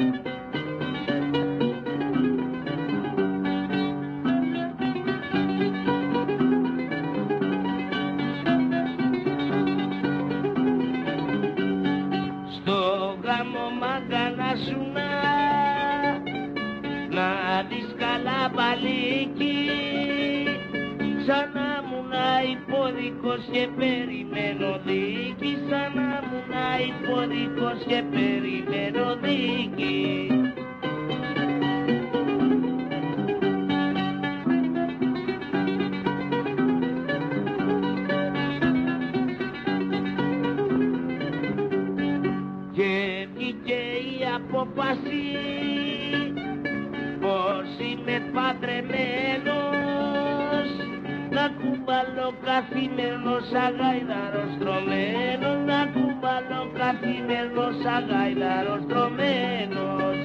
Speaker 12: Να δεις καλά παλίκι, σαν να μου να υπόδικος και περιμένω δίκη, σαν να μου να υπόδικος και περιμένω δίκη. Και βγήκε η απόφαση πως είμαι παντρεμένος, να κουμπαλώ καθημερινός αγάιδαρος τρωμένος, να κουμπαλώ καθημερινός αγάιδαρος τρωμένος.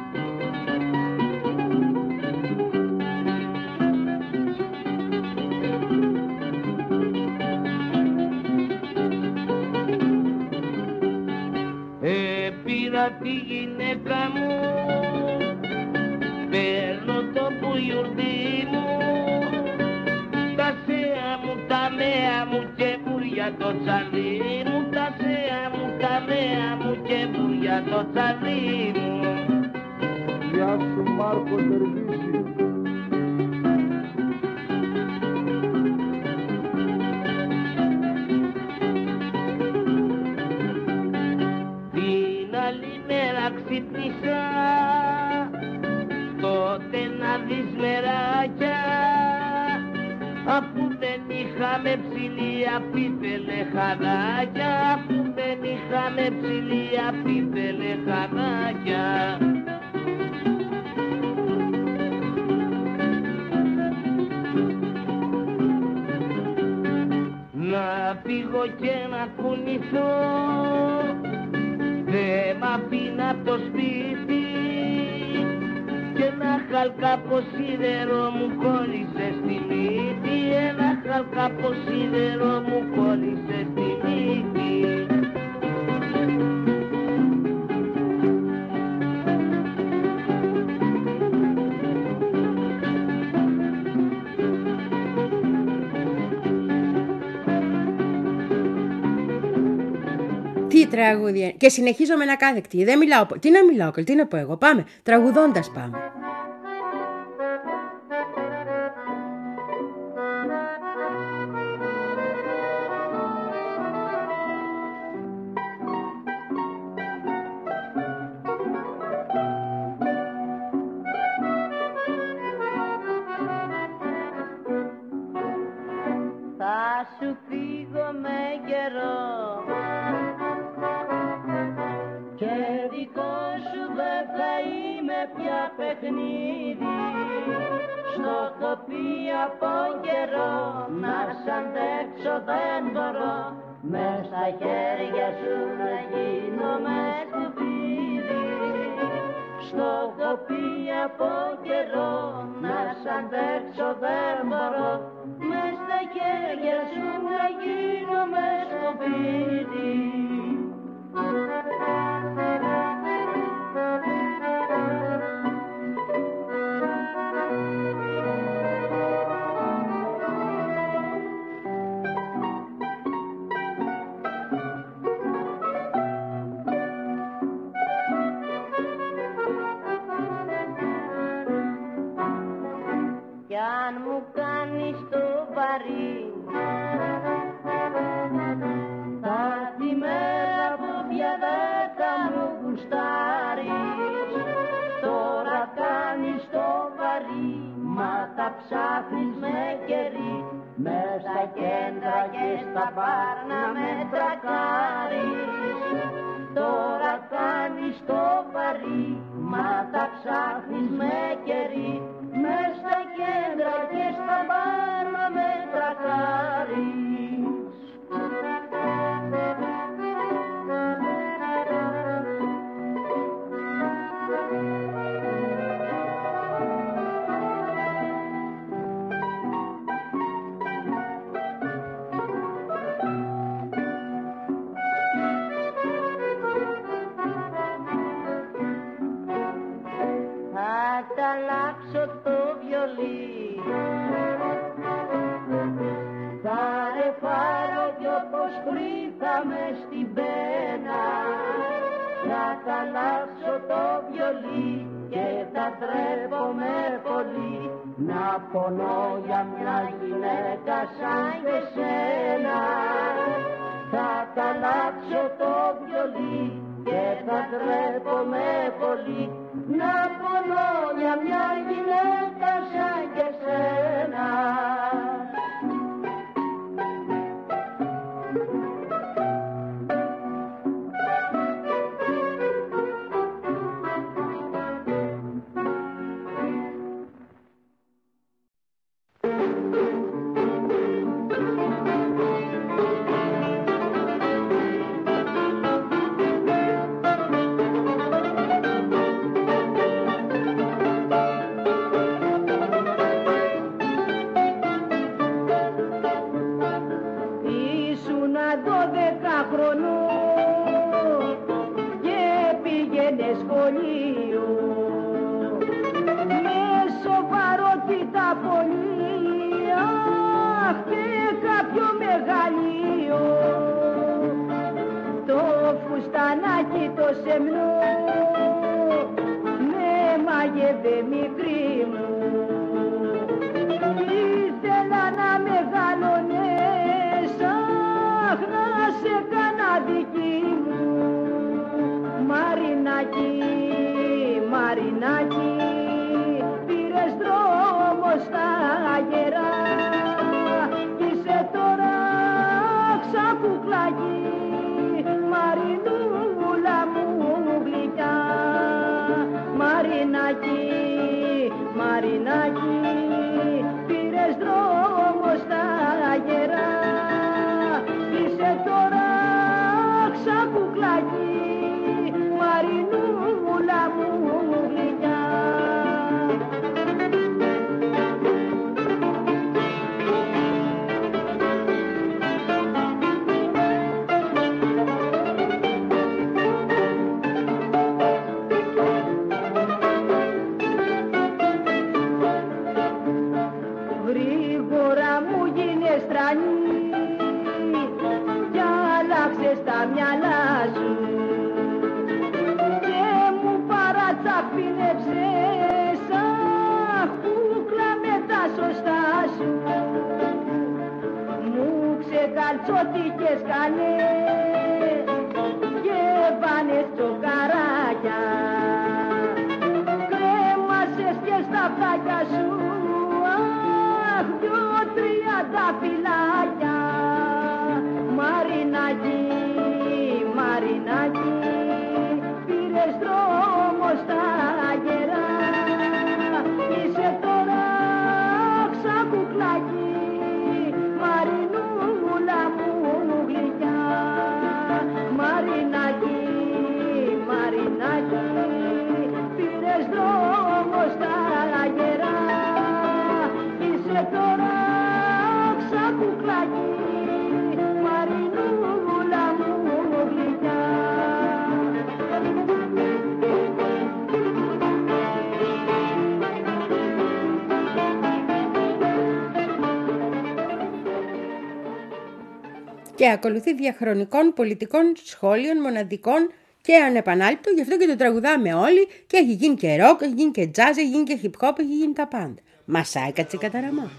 Speaker 12: Επήρα τη γυναίκα μου, παίρνω το πουλιουρδί μου, τα σέα μου, τα μέα μου και βουριά το τσαλί μου, τα σέα μου, τα μέα μου και βουριά το τσαλί μου.
Speaker 13: Γεια σου Μάρκο Τερβίση.
Speaker 14: άλλη μέρα ξύπνησα, τότε να δεις μεράκια, αφού δεν είχαμε ψηλή απίθελε χαδάκια, αφού δεν είχαμε ψηλή απίθελε χαδάκια. Να φύγω και να κουνηθώ, δε μ' αφήνω απ' το σπίτι, και ένα χαλκάπο σίδερο μου κόλλησε στη μύτη, ένα χαλκάπο σίδερο μου κόλλησε στη μύτη.
Speaker 1: Τι τραγούδια. Και συνεχίζω με ένα κάθεκτη. Δεν μιλάω. Τι να μιλάω, τι να πω εγώ. Πάμε. Τραγουδώντας πάμε.
Speaker 14: Θα σου φύγω με καιρό και δικό σου δεν θα είμαι πια παιχνίδι. Στο έχω πει από καιρό, να σ' αντέξω δεν μπορώ, μες στα χέρια σου να γίνω με σκουπίδι. Στο έχω πει από καιρό, να σ' αντέξω δεν μπορώ, μες στα χέρια σου να γίνω με σκουπίδι. Κι αν μου κάνεις το βαρύ, θα τη μέρα που πια δεν θα μου γουστάρεις. Τώρα κάνεις το βαρύ, μα τα ψάχνεις με κερί, μες στα κέντρα και στα μπαρ να με τρακάρεις. Τώρα κάνεις το βαρύ, μα τα ψάχνεις με κερί, μες στα κέντρα και στα μπαρ να με τρακάρεις. Θα αλλάξω το βιολί, θα ρεφάρω κι όπως πριν θα με στην πένα. Θα αλλάξω το βιολί και θα τρέπομαι πολύ, να πονώ για μια γυναίκα σαν και σένα. Θα αλλάξω το βιολί και θα τρέπομαι πολύ, να πονώ για μια γυναίκα σαν και σένα. Μαρία Μαρινάκι, Μαρινάκι, πήρες δρόμο στα γερά κι είσαι τώρα ξακουκλάκι, Μαρινούλα μου γλυκιά. Μαρινάκι, Μαρινάκι, πήρες δρόμο στα γερά κι είσαι τώρα ξακουκλάκι, Μαρινούλα μου γλυκιά. Γρήγορα μου γίνες τρανή κι άλλαξες τα μυαλά σου και μου παρατσαπίνεψες, αχ, κούκλα με τα σωστά σου. Μου ξεκαλτσότικες κάνε και βάνες τσοκαράκια, κρέμασες και στα φτάκια σου, αχ, δυο τριάντα φυλάκια. Μαρινάκι, Μαρινάκι, πήρες δρόμο στα γερά είσαι τώρα ξακουκλάκι, Μαρινούλα μου γλυκιά. Μαρινάκι, Μαρινάκι, πήρες δρόμο στα γερά είσαι τώρα ξακουκλάκι, Μαρινούλα μου γλυκιά.
Speaker 1: Και ακολουθεί διαχρονικών πολιτικών σχόλιων μοναδικών και ανεπανάληπτο, γι' αυτό και το τραγουδάμε όλοι και έχει γίνει και ροκ, έχει γίνει και jazz, έχει γίνει και hip hop, έχει γίνει τα πάντα. Μασάι Κατσικαταραμά.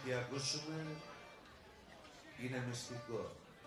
Speaker 15: Είναι μυστικό.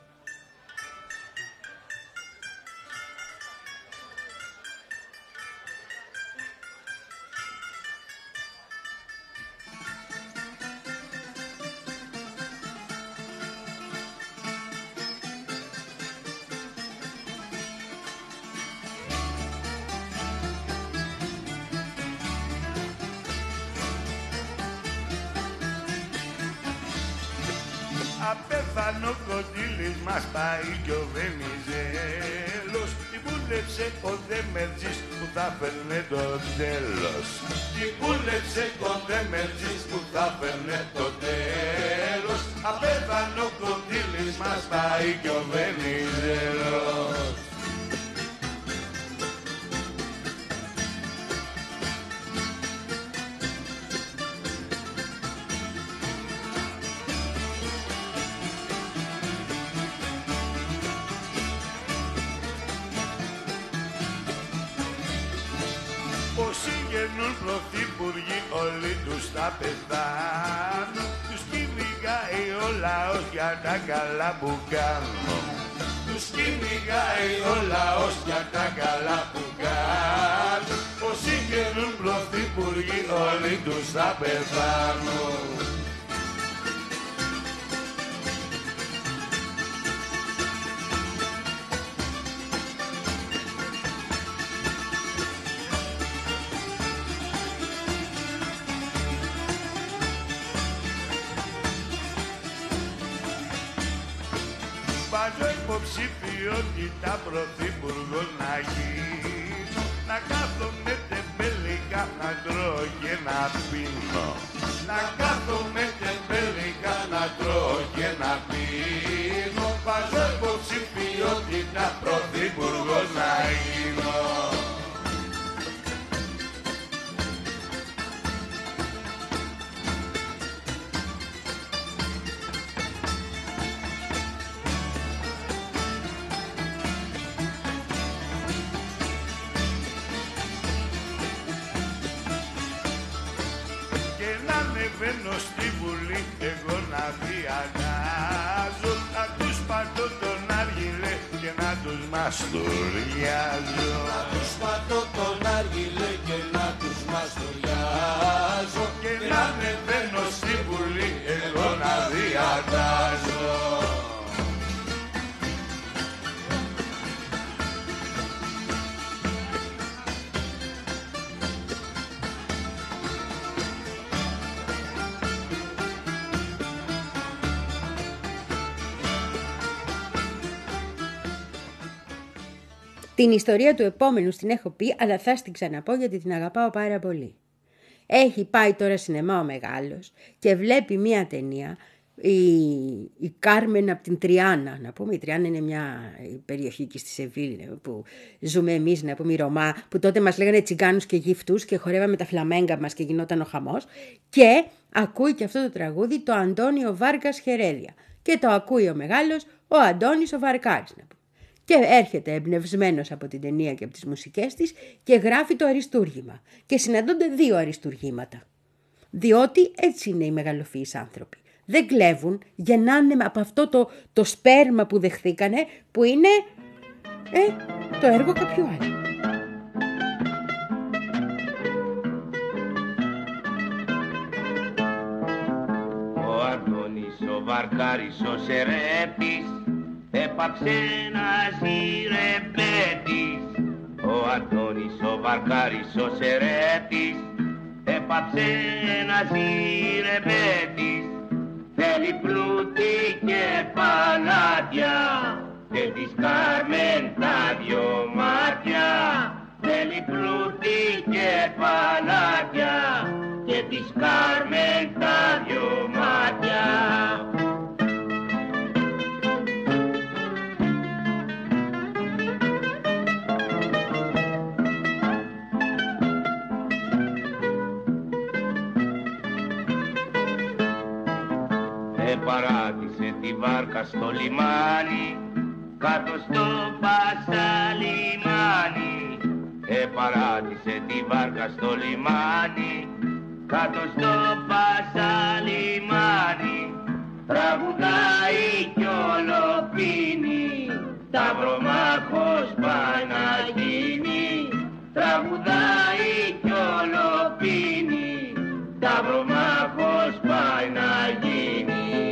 Speaker 16: Απέθανε ο Κοντήλης, μας πάει κι ο Βενιζέλος. Την πούλεψε ο Δεμερτζής που θα φέρνε το τέλος. Την πούλεψε ο Δεμερτζής που θα φέρνε το τέλος. Απέθανε ο Κοντήλης, μας πάει κι ο Βενιζέλος. Όσοι γεννούν πρωθυπουργοί όλοι τους θα πεθάνουν. Τους κυνηγάει ο λαός για τα καλά που κάνουν. Τους κυνηγάει ο λαός για τα καλά που κάνουν. Όσοι γεννούν πρωθυπουργοί όλοι τους θα πεθάνουν. Βάζω υποψηφιότητα πρωθυπουργός να γίνω, να κάθομαι τεμπέλικα να τρώω και να πίνω. Να κάθομαι τεμπέλικα να τρώω και να πίνω. Βάζω υποψηφιότητα πρωθυπουργός να γίνω. Ανεβαίνω στη Βουλή εγώ να διανάζω, να τους πατώ τον άργυλε και να τους μαστουριάζω. Να τους πατώ τον
Speaker 1: Την ιστορία του επόμενου την έχω πει, αλλά θα την ξαναπώ γιατί την αγαπάω πάρα πολύ. Έχει πάει τώρα σινεμά ο μεγάλος και βλέπει μία ταινία, η, η Κάρμεν από την Τριάννα. Να πούμε, η Τριάννα είναι μια περιοχή εκεί στη Σεβίλη που ζούμε εμείς, να πούμε, οι Ρωμά, που τότε μας λέγανε τσιγκάνους και γύφτους και χορεύαμε τα φλαμένγκα μας και γινόταν ο χαμός. Και ακούει και αυτό το τραγούδι το Αντώνιο Βάργκας Χερέδια. Και το ακούει ο μεγάλος, ο Αντώνης ο Βαρκάρης. Και έρχεται εμπνευσμένος από την ταινία και από τις μουσικές της και γράφει το αριστούργημα. Και συναντώνται δύο αριστουργήματα. Διότι έτσι είναι οι μεγαλοφυείς άνθρωποι. Δεν κλέβουν, γεννάνε από αυτό το, το σπέρμα που δεχθήκανε, που είναι ε, το έργο κάποιου άλλου.
Speaker 12: Ο Αντώνης ο Βαρκάρης ο Σερέπης έπαψε να ζει ρεμπέτης. Ο Αντώνης ο Βαρκάρης ο Σερέπης έπαψε να ζει ρεμπέτης. Θέλει πλούτη και πανάτια και της Κάρμεν τα δυο μάτια. Θέλει πλούτη και πανάτια και της Κάρμεν τα δυο μάτια. Παράτησε τη βάρκα στο λιμάνι, κάτω στο Πασαλιμάνι. Επαράτησε τη βάρκα στο λιμάνι, κάτω στο Πασαλιμάνι. Τραγουδάει κι ολοπίνει, ταυρομάχος πάει να γίνει. Τραγουδάει κι ολοπίνει, ταυρομάχος πάει να γίνει.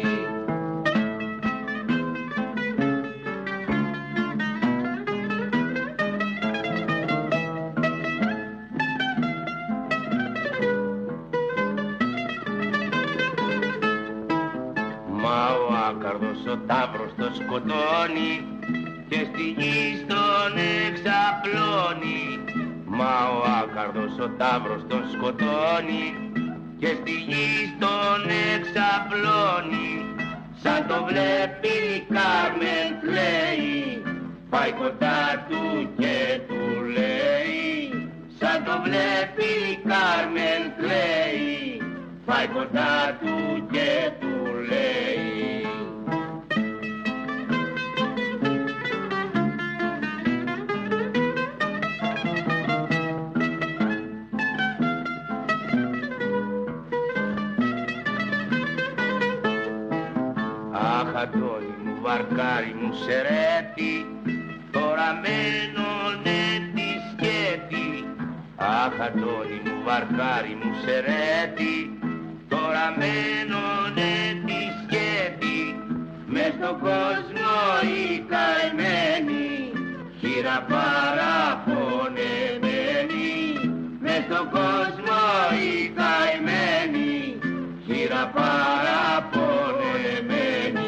Speaker 12: Ο ταύρος το σκοτώνει και στη γη τον εξαπλώνει. Μα ο άκαρδος ο ταύρος τον σκοτώνει και στη γη τον εξαπλώνει. Σαν το βλέπει η Κάρμεν κλαίει, πάει κοντά του και του λέει. Σαν το βλέπει η Κάρμεν κλαίει, πάει κοντά του και του λέει. Αντώνη μου Βαρκάρη μου Σερέτη, τώρα μένωνε τη σκέτη. Αχ Αντώνη μου Βαρκάρη μου Σερέτη, τώρα μένωνε τη σκέτη. Μες στον κόσμο οι καημένοι, χείρα παραπονεμένοι. Μες στον κόσμο οι καημένοι, χείρα παραπονεμένοι.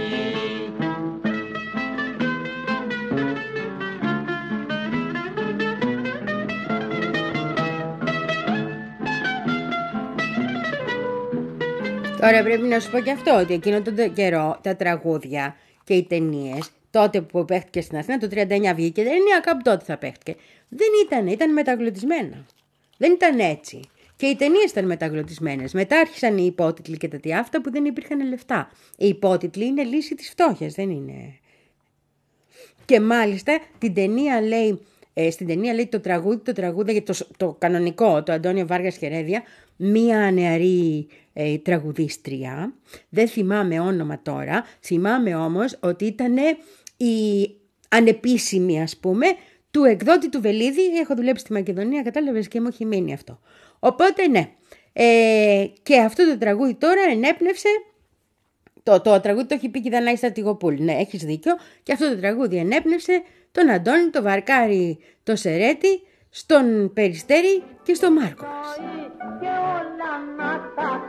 Speaker 1: Τώρα πρέπει να σου πω και αυτό, ότι εκείνο τον καιρό τα τραγούδια και οι ταινίες, τότε που παίχτηκε στην Αθήνα, το τριάντα εννιά βγήκε η ταινία, κάπου τότε θα παίχτηκε. Δεν ήταν, ήταν μεταγλωτισμένα. Δεν ήταν έτσι. Και οι ταινίες ήταν μεταγλωτισμένες. Μετά άρχισαν οι υπότιτλοι και τα τι αυτά που δεν υπήρχαν λεφτά. Οι υπότιτλοι είναι λύση της φτώχειας, δεν είναι. Και μάλιστα την ταινία λέει, ε, στην ταινία λέει το τραγούδι, το τραγούδι για το, το κανονικό, το Αντώνιο Βάργας Χερέδια, μία νεαρή ε, τραγουδίστρια, δεν θυμάμαι όνομα τώρα, θυμάμαι όμως ότι ήταν η ανεπίσημη, ας πούμε, του εκδότη του Βελίδη. Έχω δουλέψει στη Μακεδονία, κατάλαβες, και μου έχει μείνει αυτό. Οπότε ναι, ε, και αυτό το τραγούδι τώρα ενέπνευσε, το, το τραγούδι το έχει πει και η Δανάη Στρατηγοπούλου, ναι, έχεις δίκιο, και αυτό το τραγούδι ενέπνευσε τον Αντώνη, τον Βαρκάρη, το Σερέτη, στον Περιστέρη και στον Μάρκο μας.
Speaker 14: Και όλα να τα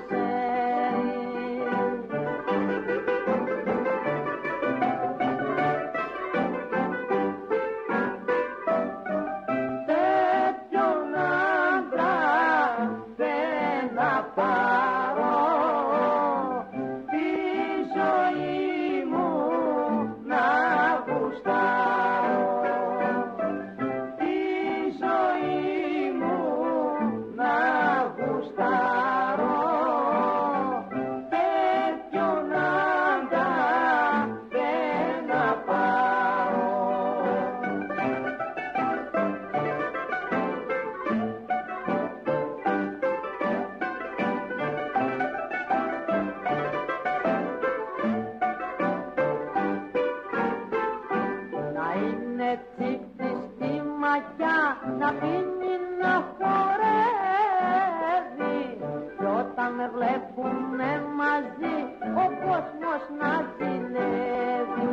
Speaker 14: ξέρει. να πίνει να χορεύει κι όταν με βλέπουνε μαζί ο κόσμος να ζηλεύει.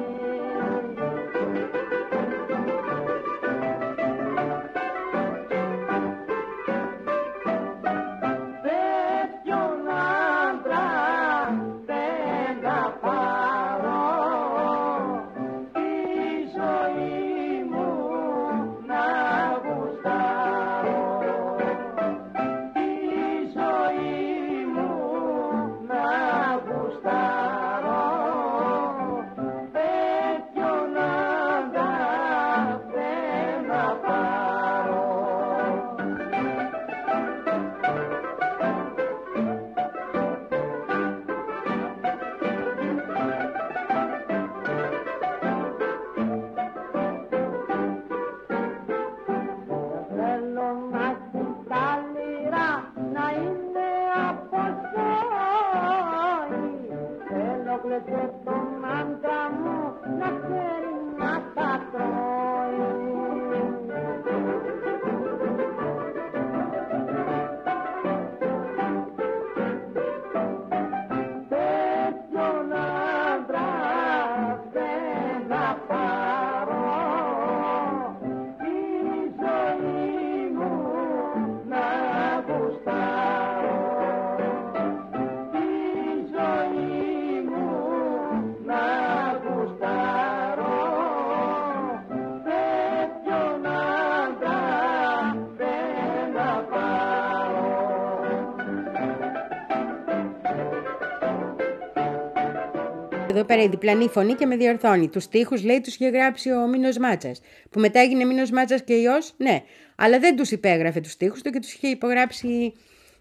Speaker 1: Εδώ πέρα η διπλανή φωνή και με διορθώνει. Τους στίχους λέει τους είχε γράψει ο Μίνος Μάτσας. Που μετά έγινε Μίνος Μάτσας και ιός, ναι. Αλλά δεν τους υπέγραφε τους στίχους του και τους είχε υπογράψει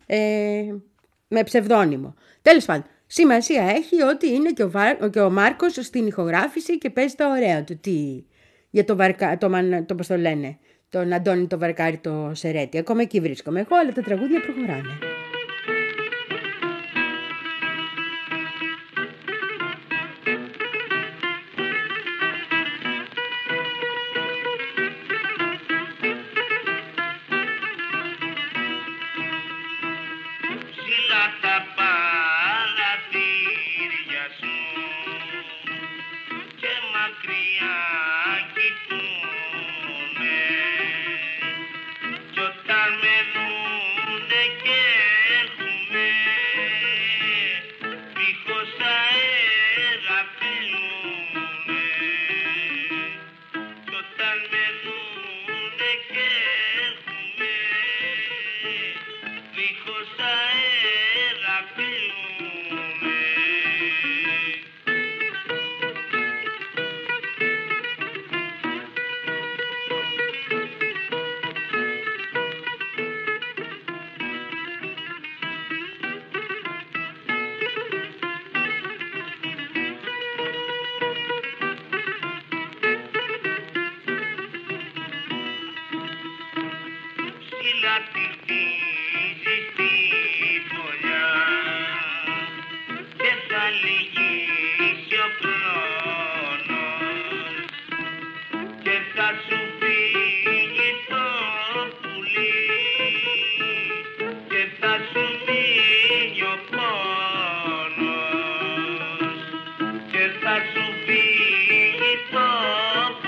Speaker 1: ε, με ψευδόνυμο. Τέλος πάντων, σημασία έχει ότι είναι και ο, Βάρ, και ο Μάρκος στην ηχογράφηση και παίζει τα ωραία του. Τι, για το, βαρκα, το, το, πώς το λένε, τον Αντώνη το Βαρκάρι το Σερέτη. Ακόμα εκεί βρίσκομαι εγώ, αλλά τα τραγούδια προχωράνε.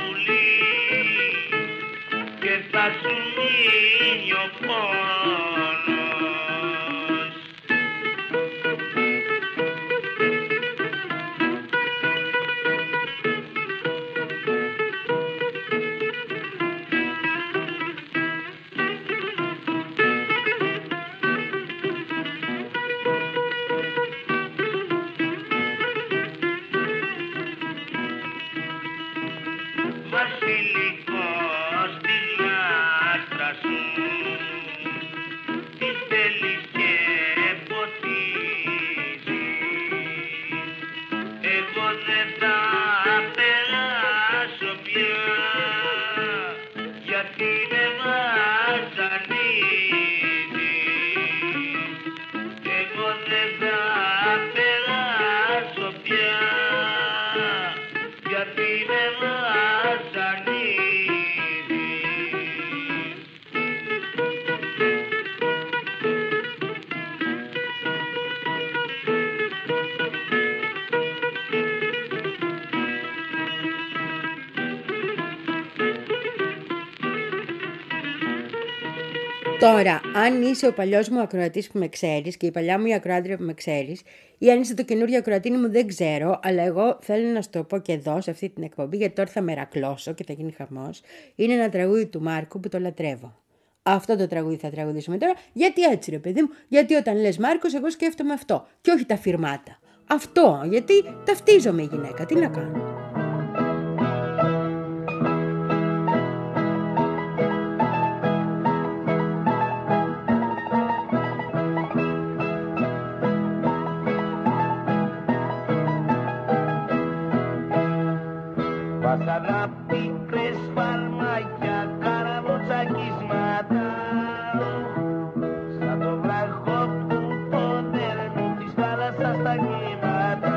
Speaker 8: θα σου μείνει ο πόνος.
Speaker 1: Τώρα, αν είσαι ο παλιός μου ακροατής που με ξέρεις και η παλιά μου η ακροάτρια που με ξέρεις, ή αν είσαι το καινούριο ακροατίνι μου, δεν ξέρω, αλλά εγώ θέλω να σου το πω και εδώ, σε αυτή την εκπομπή, γιατί τώρα θα μερακλώσω και θα γίνει χαμός. Είναι ένα τραγούδι του Μάρκου που το λατρεύω. Αυτό το τραγούδι θα τραγουδήσουμε τώρα, γιατί έτσι ρε παιδί μου, γιατί όταν λες Μάρκος, εγώ σκέφτομαι αυτό, και όχι τα φιρμάτα. Αυτό, γιατί ταυτίζομαι γυναίκα, τι να κάνω.
Speaker 12: Βασανά πίκρες φαρμάκια, καραβοτσακίσματα, σαν το βράχο που πονέρνουν της θάλασσας τα κύματα,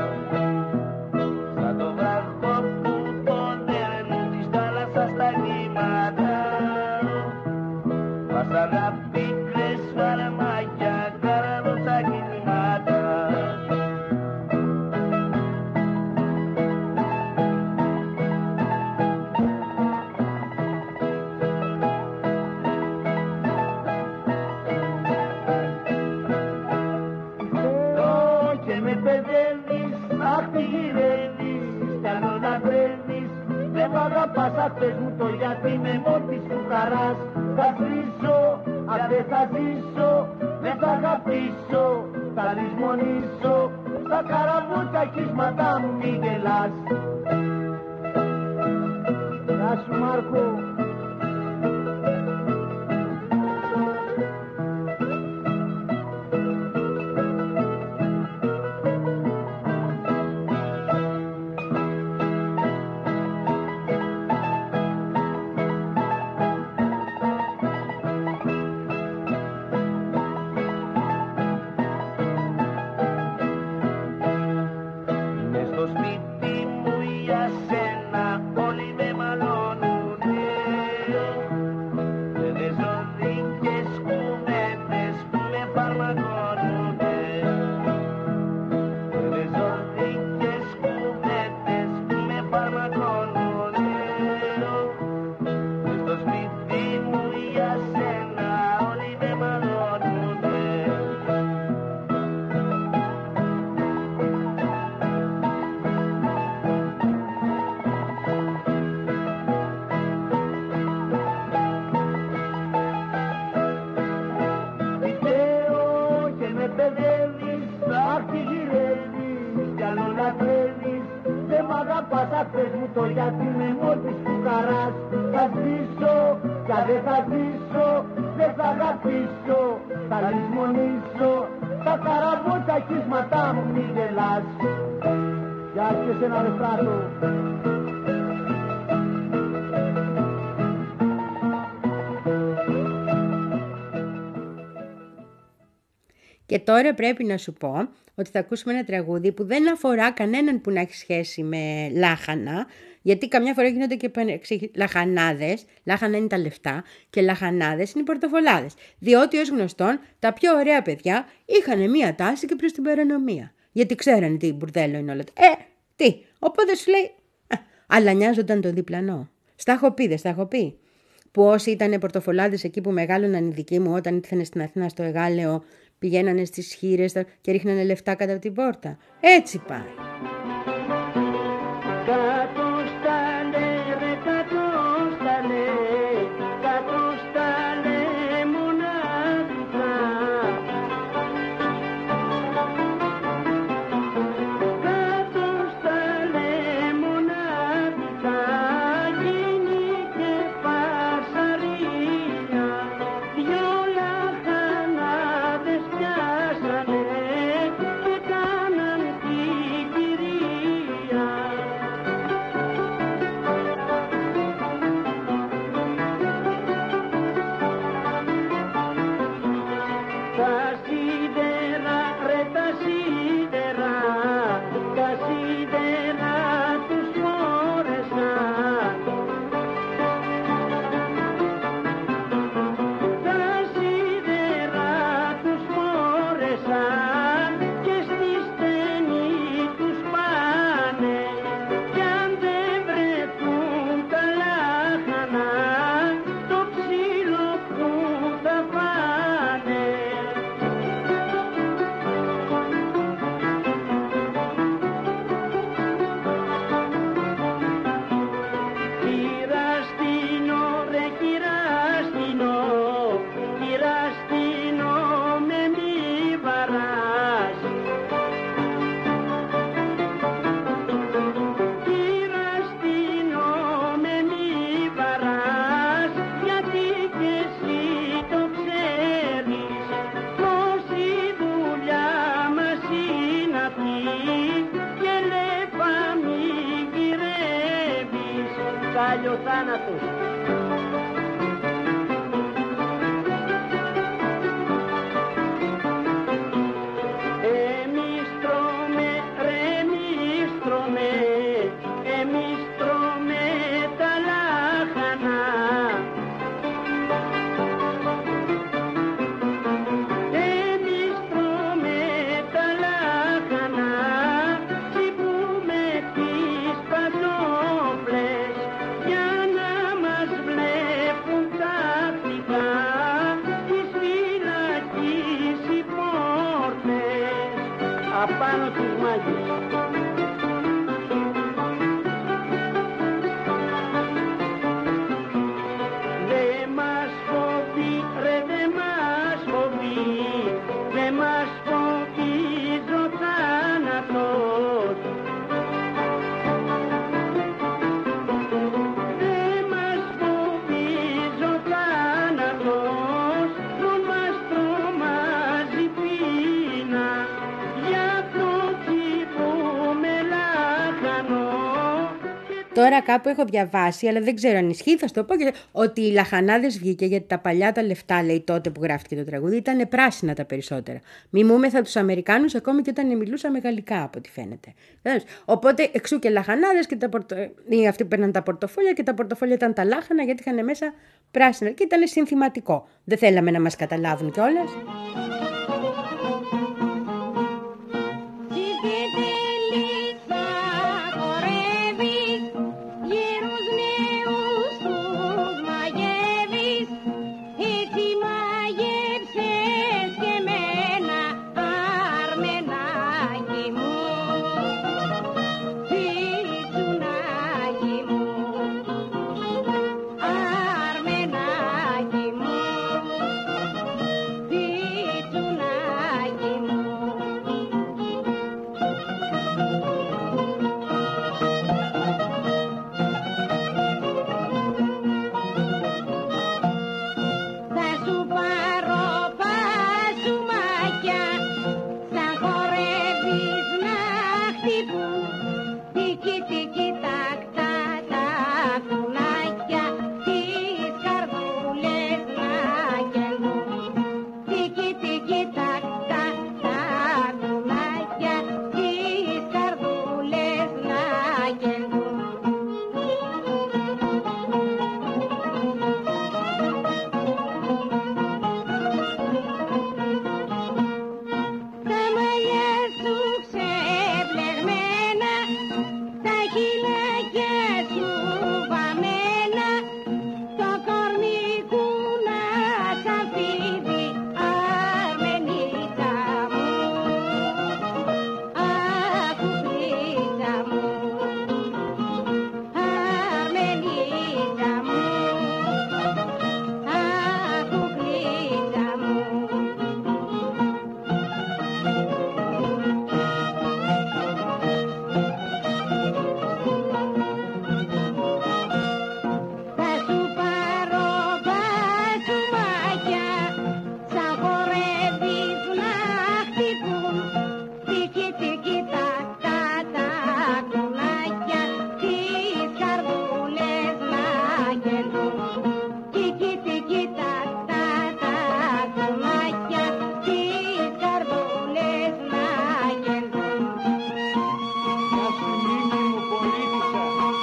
Speaker 12: σαν το βράχο που πονέρνουν της θάλασσας τα κύματα. Βασανά πίκρες φαρμάκια, καραβοτσακίσματα. Αγαπάς, πες μου το γιατί με μόρφης του χαράς. Θα ζήσω, αν δεν θα ζήσω, δεν θα αγαπήσω. Θα λησμονήσω, στα καραβούτια κύσματα μου μη γελάς. Γεια σου Μάρκο. Πες μου το γιατί με μόρφης του χαράς. Θα ζήσω, κι αν δεν θα ζήσω, δεν θα αγαπήσω. Θα λησμονήσω, τα καραβούτια κύσματα μου μη γελάς. Γεια και σένα ρε Στράτο.
Speaker 1: Και τώρα πρέπει να σου πω ότι θα ακούσουμε ένα τραγούδι που δεν αφορά κανέναν που να έχει σχέση με λάχανα, γιατί καμιά φορά γίνονται και λαχανάδες, λάχανα είναι τα λεφτά και λαχανάδες είναι οι πορτοφολάδες. Διότι ως γνωστόν τα πιο ωραία παιδιά είχαν μία τάση και προς την παρανομία. Γιατί ξέρανε τι μπουρδέλο είναι όλα. Ε, τι, οπότε σου λέει, α, αλλά νοιάζονταν τον διπλανό. Στα έχω πει, δεν στα έχω πει. Που όσοι ήταν πορτοφολάδες εκεί που μεγάλωναν οι δικοί μου όταν ήρθαν στην Αθήνα στο Εγάλεο, πηγαίνανε στις χήρες και ρίχνανε λεφτά κατά από την πόρτα. Έτσι πάει.
Speaker 14: Κάτω στάλε ρε κάτω στάλε, κάτω στάλε μοναδικά. Κάτω στάλε μοναδικά, γίνει και φασαρία. Δυο λαχανάδες πιάσανε και κάναν την κυρία.
Speaker 15: ο θάνατος. Εμείς τρώμε, ρε εμείς τρώμε, εμείς τρώμε τα λάχανα. Εμείς τρώμε τα λάχανα, τσιμπούμε τις παντόφλες για να μας βλέπουν ξαφνικά τις φυλακής οι πόρτες απάνω τους μάγκες. Δε μας φοβεί, ρε δε μας φοβεί, δε μας φοβίζει ο θάνατος. Δε μας φοβίζει ο θάνατος, μον μας τρομάζει πείνα, γι' αυτό τσιμπούμε λάχανο.
Speaker 1: Τώρα κάπου έχω διαβάσει, αλλά δεν ξέρω αν ισχύει, θα σου το πω, και- ότι οι λαχανάδες βγήκε γιατί τα παλιά τα λεφτά, λέει τότε που γράφτηκε το τραγούδι, ήταν πράσινα τα περισσότερα. Μιμούμεθα τους Αμερικάνους ακόμη και όταν μιλούσαμε γαλλικά, από ό,τι φαίνεται. Κατάλαβες? Οπότε εξού και λαχανάδες και τα πορτο... ή αυτοί που παίρναν τα πορτοφόλια και τα πορτοφόλια ήταν τα λάχανα γιατί είχαν μέσα πράσινα και ήταν συνθηματικό. Δεν θέλαμε να μας καταλάβουν κιόλας.
Speaker 6: Γύρους νέους τους μαγεύεις, έτσι μαγεύσες και μένα, αρμενάκι μου, πιτσουνάκι μου, αρμενάκι μου, πιτσουνάκι μου. Θα σου πάρω πασουμάκια, σαν χορεύεις να χτυπούν, τίκι τίκι τακ τα τα κουνάκια, τις καρδούλες να κελούν. Τίκι τίκι τακ τα τα κουνάκια, τις καρδούλες να κελούν. Τα μαλλιά σου ξεπλεγμένα, τα χειλάκια σου βαμμένα, το κορμί κουνά σαν φίδι, αρμενίκα μου, αχ κουκλίκα μου, αρμενίκα μου, αχ κουκλίκα μου. Θα σου πάρω πασουμάκια, σαν χορεύεις να χτυπούν, τίκι τίκι τα τα τα κουνάκια, τις καρδούλες να κελούν. Τίκι τίκι τα τα τα κουνάκια, τις καρδούλες να κελούν.
Speaker 15: Να σου μείνει μου πολίτησα.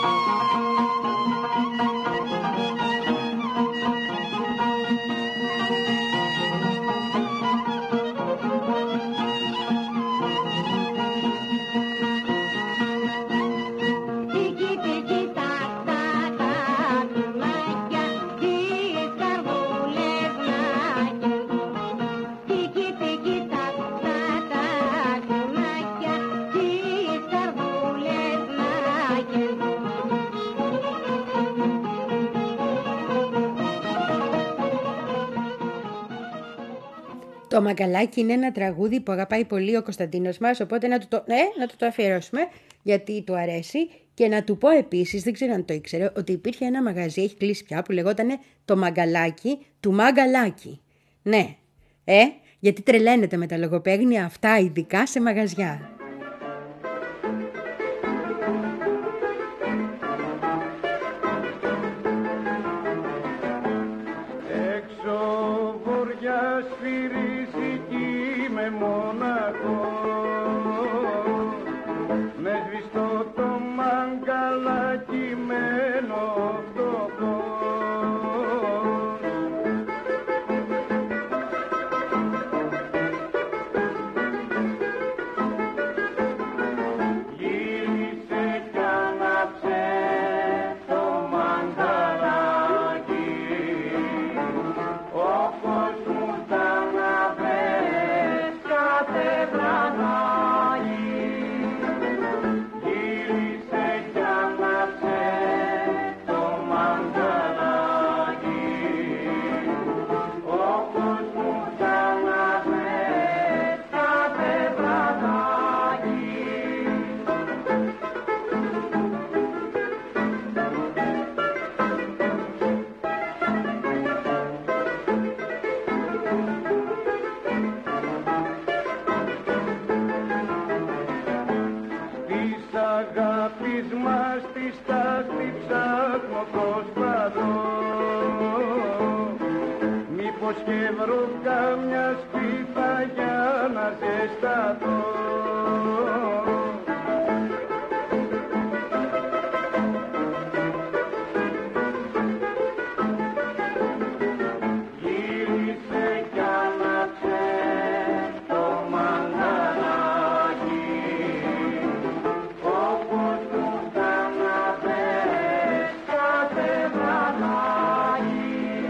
Speaker 6: Τίκι τίκι τα τα τα κουνάκια, τις καρδούλες να κελούν. Τίκι τίκι τα τα τα κουνάκια, τις καρδούλες να κελούν.
Speaker 1: Το Μαγκαλάκι είναι ένα τραγούδι που αγαπάει πολύ ο Κωνσταντίνος μας, οπότε να του το, ε, να του το αφιερώσουμε γιατί του αρέσει. Και να του πω επίσης, δεν ξέρω αν το ήξερε, ότι υπήρχε ένα μαγαζί, έχει κλείσει πια, που λεγότανε το Μαγκαλάκι του Μαγκαλάκι. Ναι, ε, γιατί τρελαίνεται με τα λογοπαίγνια αυτά, ειδικά σε μαγαζιά.
Speaker 15: σφυρίσει κι είμαι μοναχός, με σβηστό το μαγκαλάκι μένω φτωχός. Και βρω κάμια σπίθα για να ζεσταθώ. Γύρισε κι άναψε το μανταλάκι, όπως μου τα να πες κάθε βραδάκι.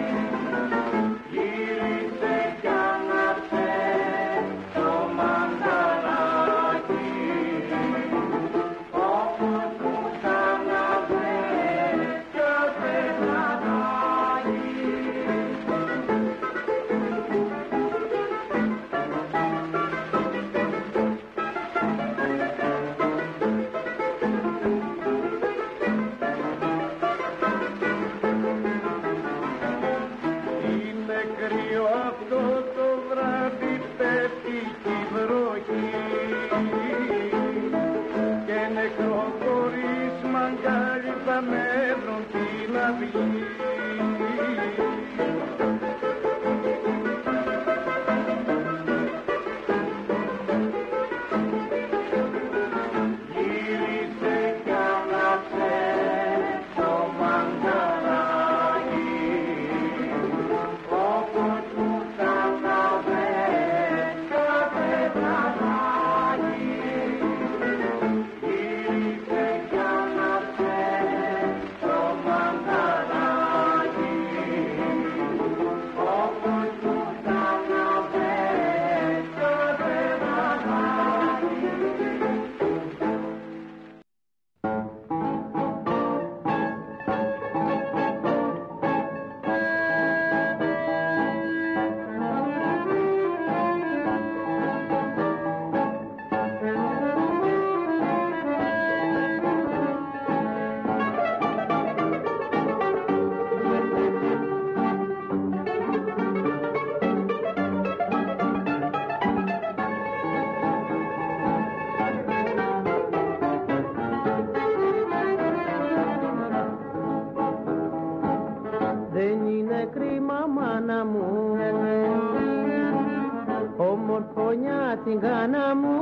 Speaker 7: τσιγκάνα μου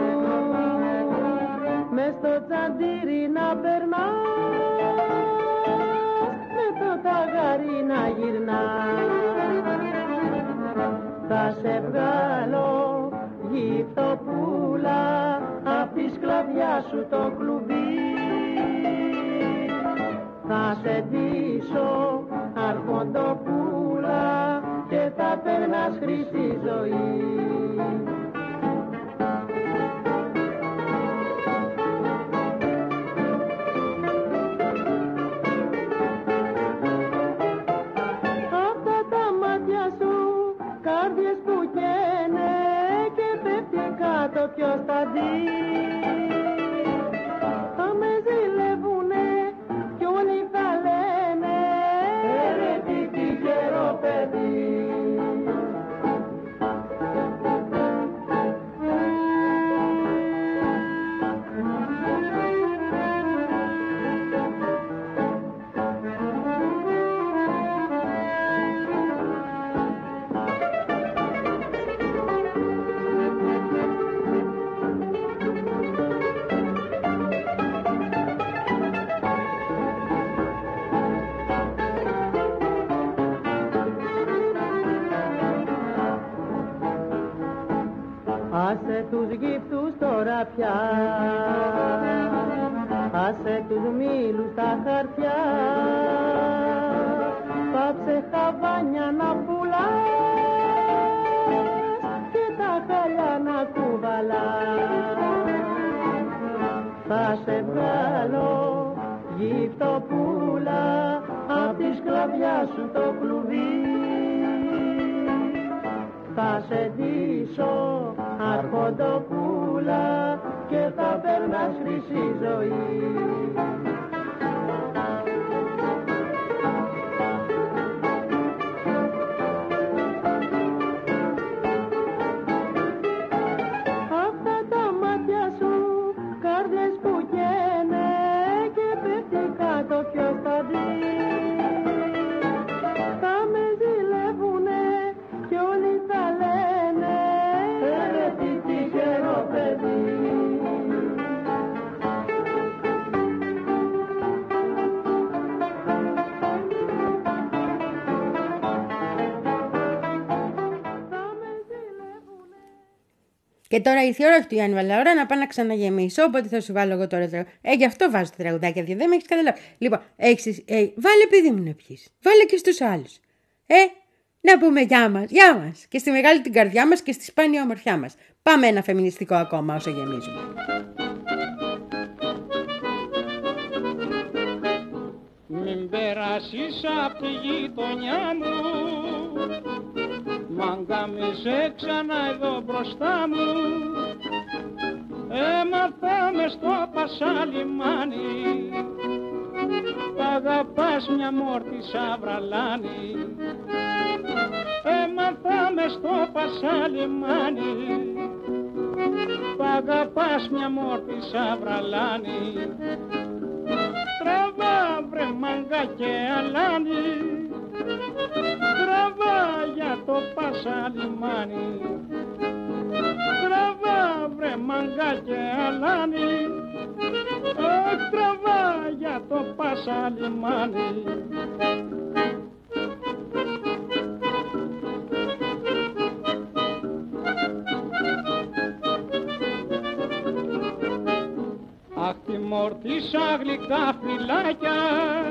Speaker 7: μες στο τσαντήρι να περνάς, με το ταγάρι να γυρνάς. Θα σε βγάλω γυφτοπούλα απ' τη σκλαβιά σου το κλουβί, θα σε ντύσω αρχοντοπούλα και θα περνάς χρυσή ζωή. Αυτά τα μάτια σου, κάρδιες που καίνε και πέφτει κάτω ποιος θα δει. Θα με ζηλεύουνε κι όλοι θα λένε έρε τι τυχερό παιδί. Άσε τους γύφτους τώρα πια, άσε τους μήλους τα χαρτιά, πάψε χαβάνια να πουλάς και τα χαλιά να κουβαλάς. Θα σε βγάλω γυφτοπούλα απ' τη σκλαβιά σου το κλουβί, θα σε ντύσω αρχοντοπούλα και θα περνάς χρυσή ζωή. Αυτά τα μάτια σου, καρδιές που καίνε και πέφτει κάτω ποιος θα δει. Θα με ζηλεύουνε κι όλοι θα λένε έρε τι τυχερό παιδί.
Speaker 1: Και τώρα ήρθε η ώρα του Γιάννη Βαλαώρα να πάω να ξαναγεμίσω. Οπότε θα σου βάλω εγώ τώρα τραγουδάκι. Ε, γι' αυτό βάζω τα τραγουδάκια, γιατί δεν με έχει καταλάβει. Λοιπόν, έχεις, ε, βάλε παιδί μου να πιείς. Βάλε και στους άλλους. Ε, να πούμε γεια μας, γεια μας. Και στη μεγάλη την καρδιά μας και στη σπάνια ομορφιά μας. Πάμε ένα φεμινιστικό ακόμα όσο γεμίζουμε.
Speaker 5: Μην περάσεις απ' τη γειτονιά μου, μάγκα μη σε ξανά εδώ μπροστά μου. Έμαθα μες στο Πασαλιμάνι, τ' αγαπάς μια μόρτη σαν βραλάνι. Έμαθα μες στο Πασαλιμάνι, τ' αγαπάς μια μόρτη σαν βραλάνι. Τραβά βρε μάγκα και αλάνι, τραβά για το Πασαλιμάνι. Τραβά βρε μάγκα και αλάνι, αχ τραβά για το Πασαλιμάνι. Αχ τη μόρτη σαν γλυκά φυλάκια,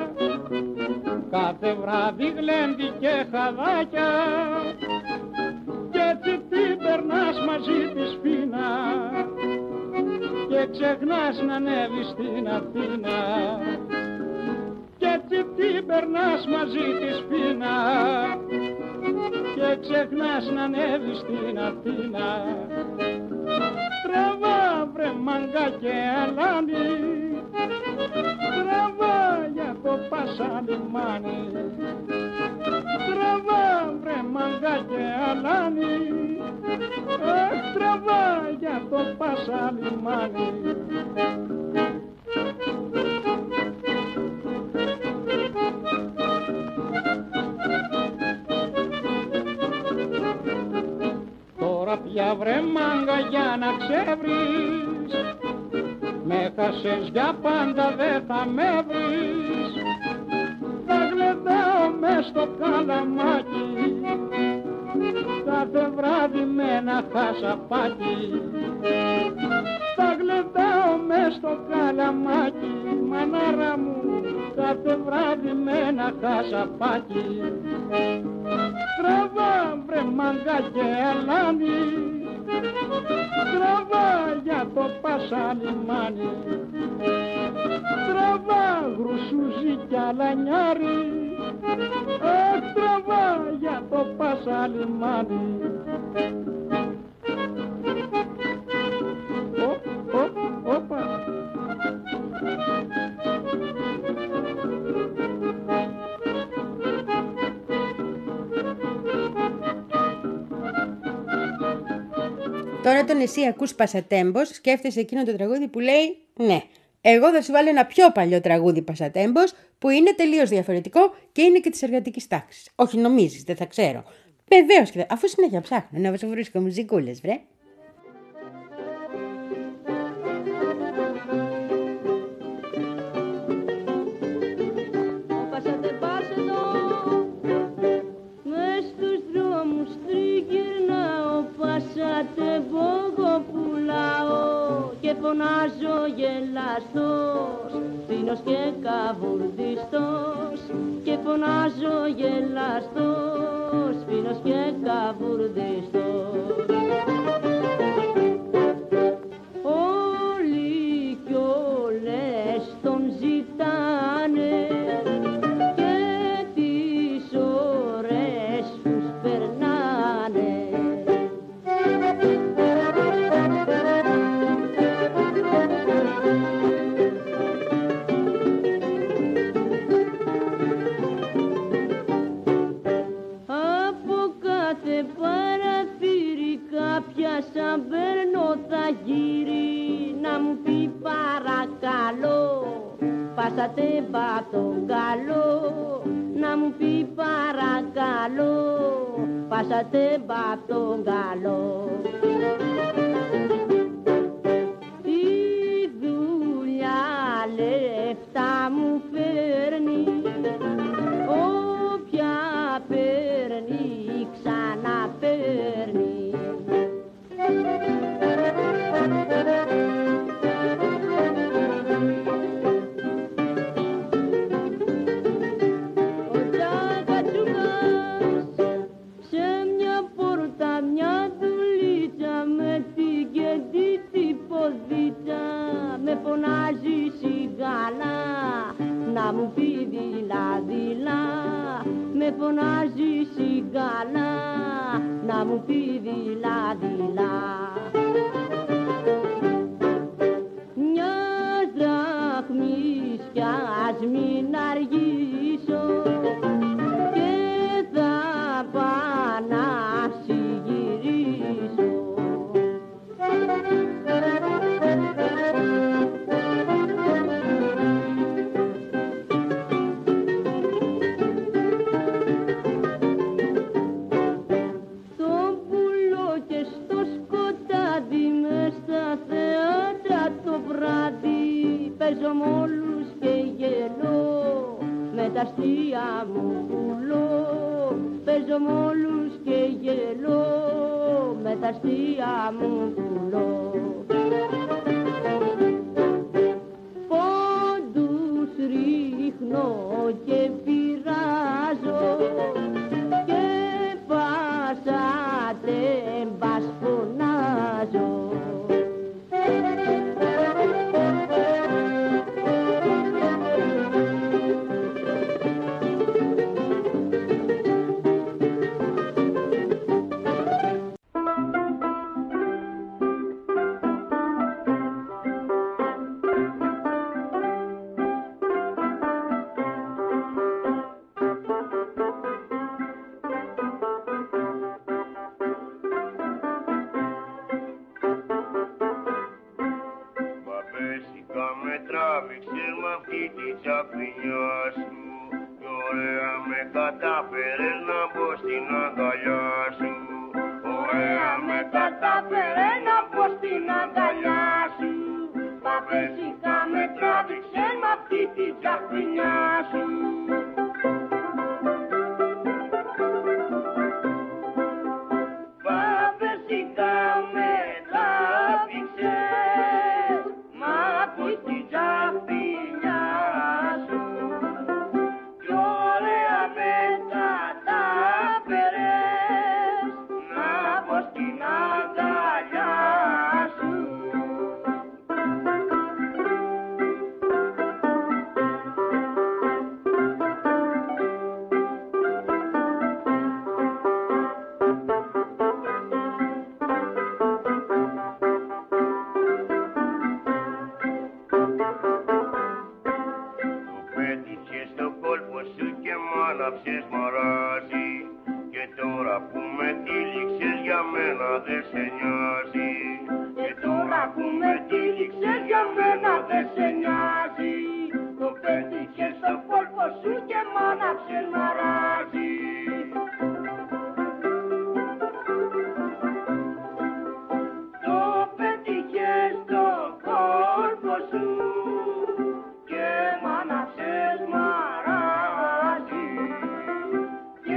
Speaker 5: κάθε βράδυ γλέντι και χαδάκια, κι έτσι την περνάς μαζί της φίνα και ξεχνάς να ανέβεις στην Αθήνα. Κι έτσι την περνάς μαζί της φίνα και ξεχνάς να ανέβεις στην Αθήνα. Τραβά βρε μάγκα και αλάνι, τραβά για το Πασαλιμάνι. Τραβά βρε μάγκα και αλάνι, αχ τραβά για το Πασαλιμάνι. Τώρα πια βρε μάγκα για να ξέβρεις, με χάσες για πάντα δε θα με βρεις. Θα γλεντάω μες στο καλαμάκι, κάθε βράδυ με ένα χασαπάκι. Θα γλεντάω μες στο καλαμάκι, μανάρα μου, κάθε βράδυ με ένα χασαπάκι. Τραβά βρε μάγκα και αλάνι, τραβά για το Πασαλιμάνι. Τραβά γρουσούζι κι αλανιάρι, αχ τραβά για το Πασαλιμάνι. Όπα.
Speaker 1: Τώρα τον εσύ ακούς Πασατέμπος, σκέφτεσαι εκείνο το τραγούδι που λέει ναι. Εγώ θα σου βάλω ένα πιο παλιό τραγούδι Πασατέμπος που είναι τελείως διαφορετικό και είναι και της εργατικής τάξης. Όχι νομίζεις, δεν θα ξέρω. Βεβαίως και θα... αφού συνέχεια ψάχνω να σου βρίσκω μουζικούλες, βρε.
Speaker 7: Μες στους δρόμους τριγυρνάω, Πασατέμπο εγώ
Speaker 14: πουλάω και φωνάζω γελαστός, φίνος και καβουρδιστός, και φωνάζω γελαστός, φίνος και καβουρδιστός. Όλοι κι όλες τον ζητάνε και τις ώρες τους περνάνε. Σαν παίρνω τα γύρι να μου πει παρακαλώ, πάσατε μπα τον καλό, να μου πει παρακαλώ, πάσατε μπα τον καλό. Η δουλειά λεφτά μου φέρνει, όποια παίρνει ξαναπαίρνει. Ο Τσακατσούκας σε μια πόρτα μια δουλίτσα με την κεντήτη ποδίτσα με φωνάζει σιγάλα να μου πει δειλά δειλά, με φωνάζει σιγάλα να μου πει δειλά δειλά. Μιας δραχμής κι ας μην αργήσω και θα πάω να ψιγυρίσω. Παίζω μ' όλους και γελώ, με τα αστεία μου πουλώ. Παίζω μ' όλους και γελώ, με τα αστεία μου πουλώ. Πόντους ρίχνω και πειράζω και πάσατε μπας φωνάζω.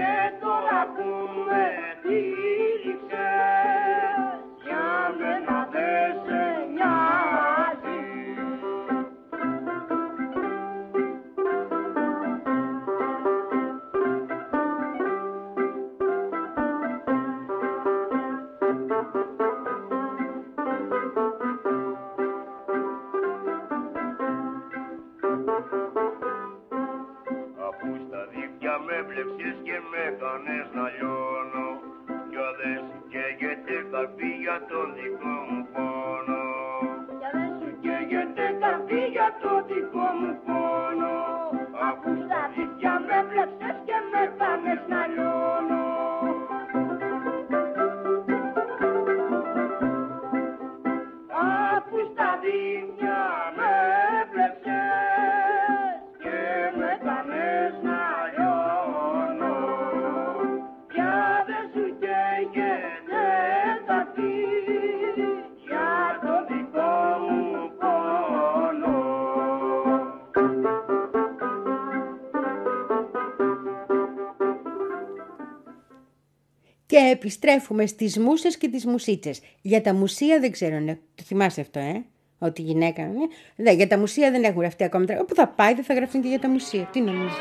Speaker 15: Που με τύλιξες, για μένα
Speaker 12: έβλεψες και με κάνες να λιώνω. Κι αν δεν σου καίγεται καρφί για τον δικό μου πόνο. Κι αν δεν σου καίγεται καρφί για τον δικό μου πόνο. Αφού στα δίχτυα με έβλεψες και με κάνες να λιώνω. Αφού στα δίχτυα με έβλεψες και με κάνες να λιώνω. Κι αν δεν σου καίγεται καρφί για τον δικό μου πόνο.
Speaker 1: Και επιστρέφουμε στις μούσες και τις μουσίτσες. Για τα μουσεία δεν ξέρω, ναι, το θυμάσαι αυτό, ε? Ότι η γυναίκα, ναι. Ναι, για τα μουσεία δεν έχουν γραφτεί ακόμα. Όπου θα πάει δεν θα γραφτούν και για τα μουσεία. Τι νομίζεις?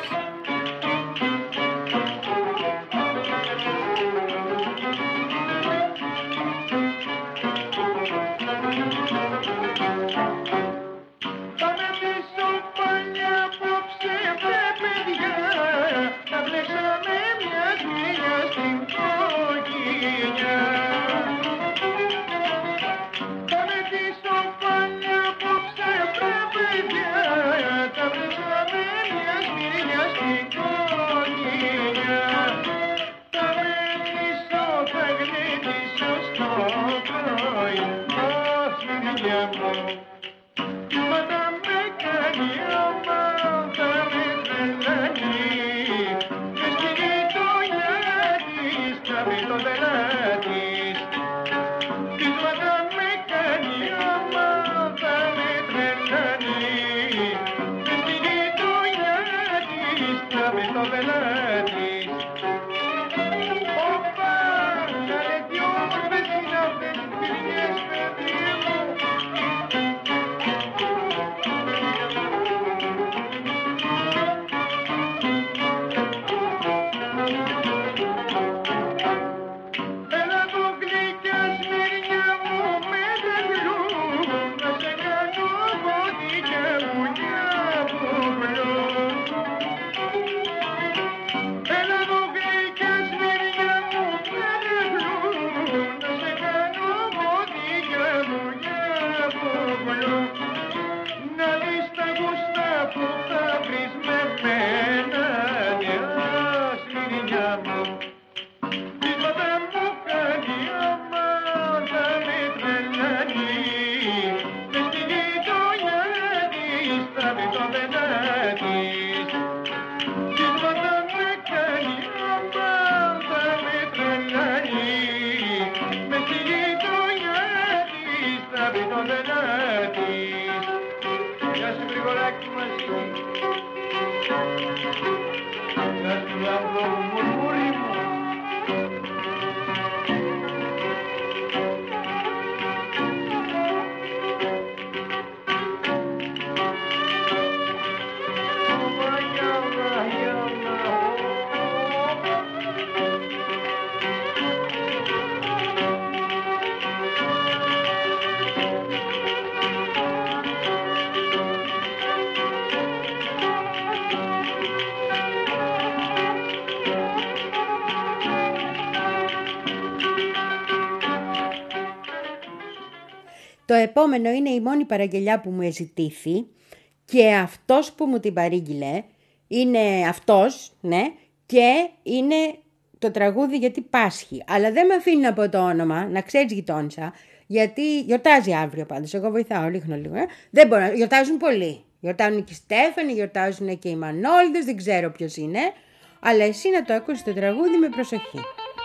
Speaker 1: Το επόμενο είναι η μόνη παραγγελιά που μου εζητήθη και αυτός που μου την παρήγγειλε είναι αυτός, ναι, και είναι το τραγούδι γιατί Πάσχει. Αλλά δεν με αφήνει να πω το όνομα, να ξέρεις γειτόνισσα, γιατί γιορτάζει αύριο πάντως. Εγώ βοηθάω, ρίχνω λίγο. Ε. Δεν μπορώ, γιορτάζουν πολλοί. Γιορτάζουν και οι Στέφανοι, γιορτάζουν και οι Μανώληδες, δεν ξέρω ποιος είναι. Αλλά εσύ να το ακούσεις το τραγούδι με προσοχή.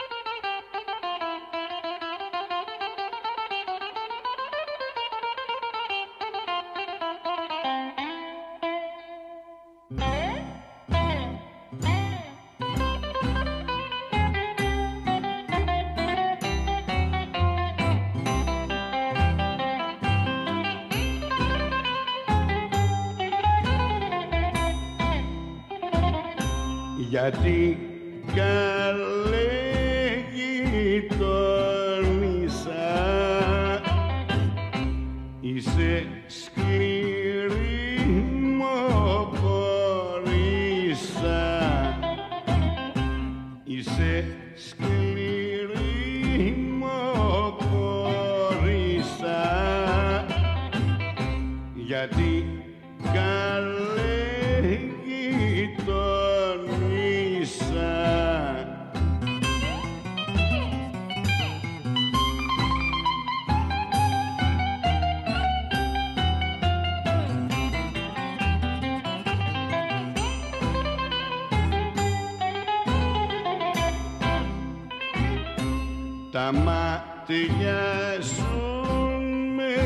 Speaker 16: Γιατί καλέ γειτόνισσα είσαι σκληρή μοχωρίσα γιατί καλέ γειτονίσα. Τα μάτια σου με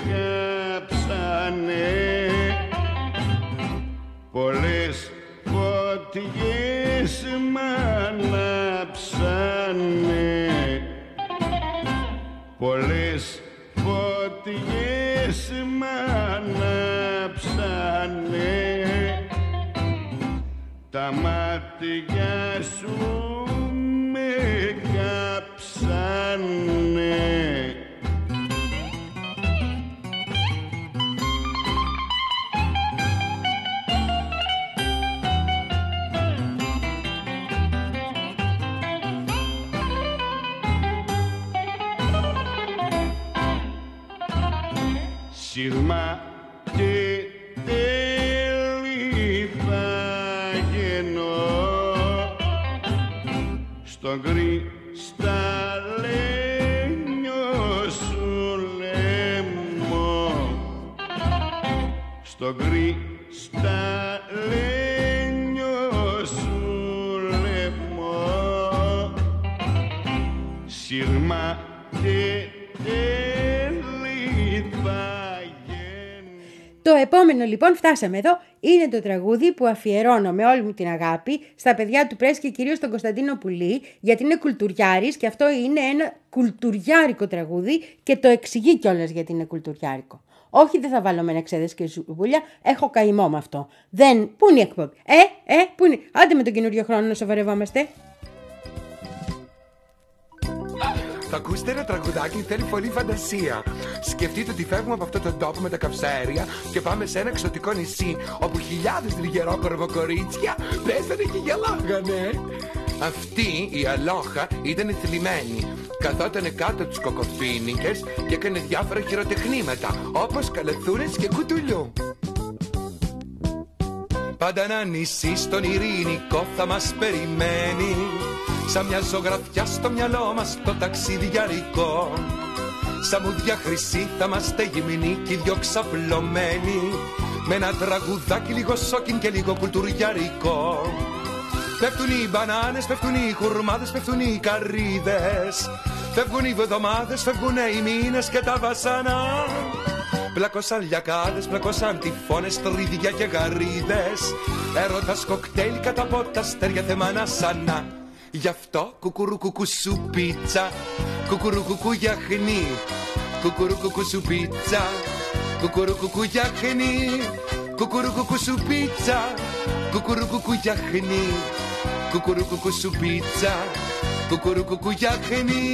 Speaker 16: κάψανε, πολλές φωτιές μ' ανάψανε, πολλές φωτιές μ' ανάψανε, τα μάτια σου με κάψανε. Σύρμα και τέλει θα γεννώ στον κρυσταλλένιο σου λαιμό, στον κρυσταλλένιο σου λαιμό, σύρμα και τέλει θα.
Speaker 1: Το επόμενο λοιπόν, φτάσαμε εδώ, είναι το τραγούδι που αφιερώνω με όλη μου την αγάπη στα παιδιά του Πρέσ και κυρίως τον Κωνσταντίνο Πουλή, γιατί είναι κουλτουριάρης και αυτό είναι ένα κουλτουριάρικο τραγούδι και το εξηγεί κιόλας γιατί είναι κουλτουριάρικο. Όχι, δεν θα βάλω μενεξέδες και σουβούλια, έχω καημό με αυτό. Δεν, πού είναι η εκπομπή, ε, ε, πού είναι, άντε με τον καινούριο χρόνο να σοβαρευόμαστε.
Speaker 17: Θα ακούσετε ένα τραγουδάκι που θέλει πολύ φαντασία. Σκεφτείτε ότι φεύγουμε από αυτόν τον τόπο με τα καυσαέρια και πάμε σε ένα εξωτικό νησί όπου χιλιάδες λιγερόκορβο κορίτσια πέσανε και γελάγανε. Αυτή η αλόχα ήταν θλιμμένη. Καθότανε κάτω τους κοκοφίνικες και έκανε διάφορα χειροτεχνήματα όπως καλαθούρες και κουτουλού. Πάντα ένα νησί στον Ειρηνικό θα μας περιμένει, σαν μια ζωγραφιά στο μυαλό μας το ταξιδιαρικό. Σαν μουδιά χρυσή θα είμαστε γυμνοί κι οι δυο ξαπλωμένοι, με ένα τραγουδάκι λίγο σόκιν και λίγο κουλτουριαρικό. Πέφτουν οι μπανάνες, πέφτουν οι χουρμάδες, πέφτουν οι καρύδες, φεύγουν οι βδομάδες, φεύγουν οι μήνες και τα βασανά. Πλακώσαν λιακάδες, πλακώσαν τυφώνες, τρίδια και γαρίδες, έρωτας κοκτέιλ κατά από τα αστέρια θεμάνα σανά. Γι' αυτό κουκουρουκουκου σου πίτσα, κουκουρουκουκου γιαχνί, κουκουρουκουκου σου πίτσα, κουκουρουκουκου γιαχνί, κουκουρουκουκου σου πίτσα, κουκουρουκουκου γιαχνί, κουκουρουκουκου σου πίτσα, κουκουρουκουκου γιαχνί.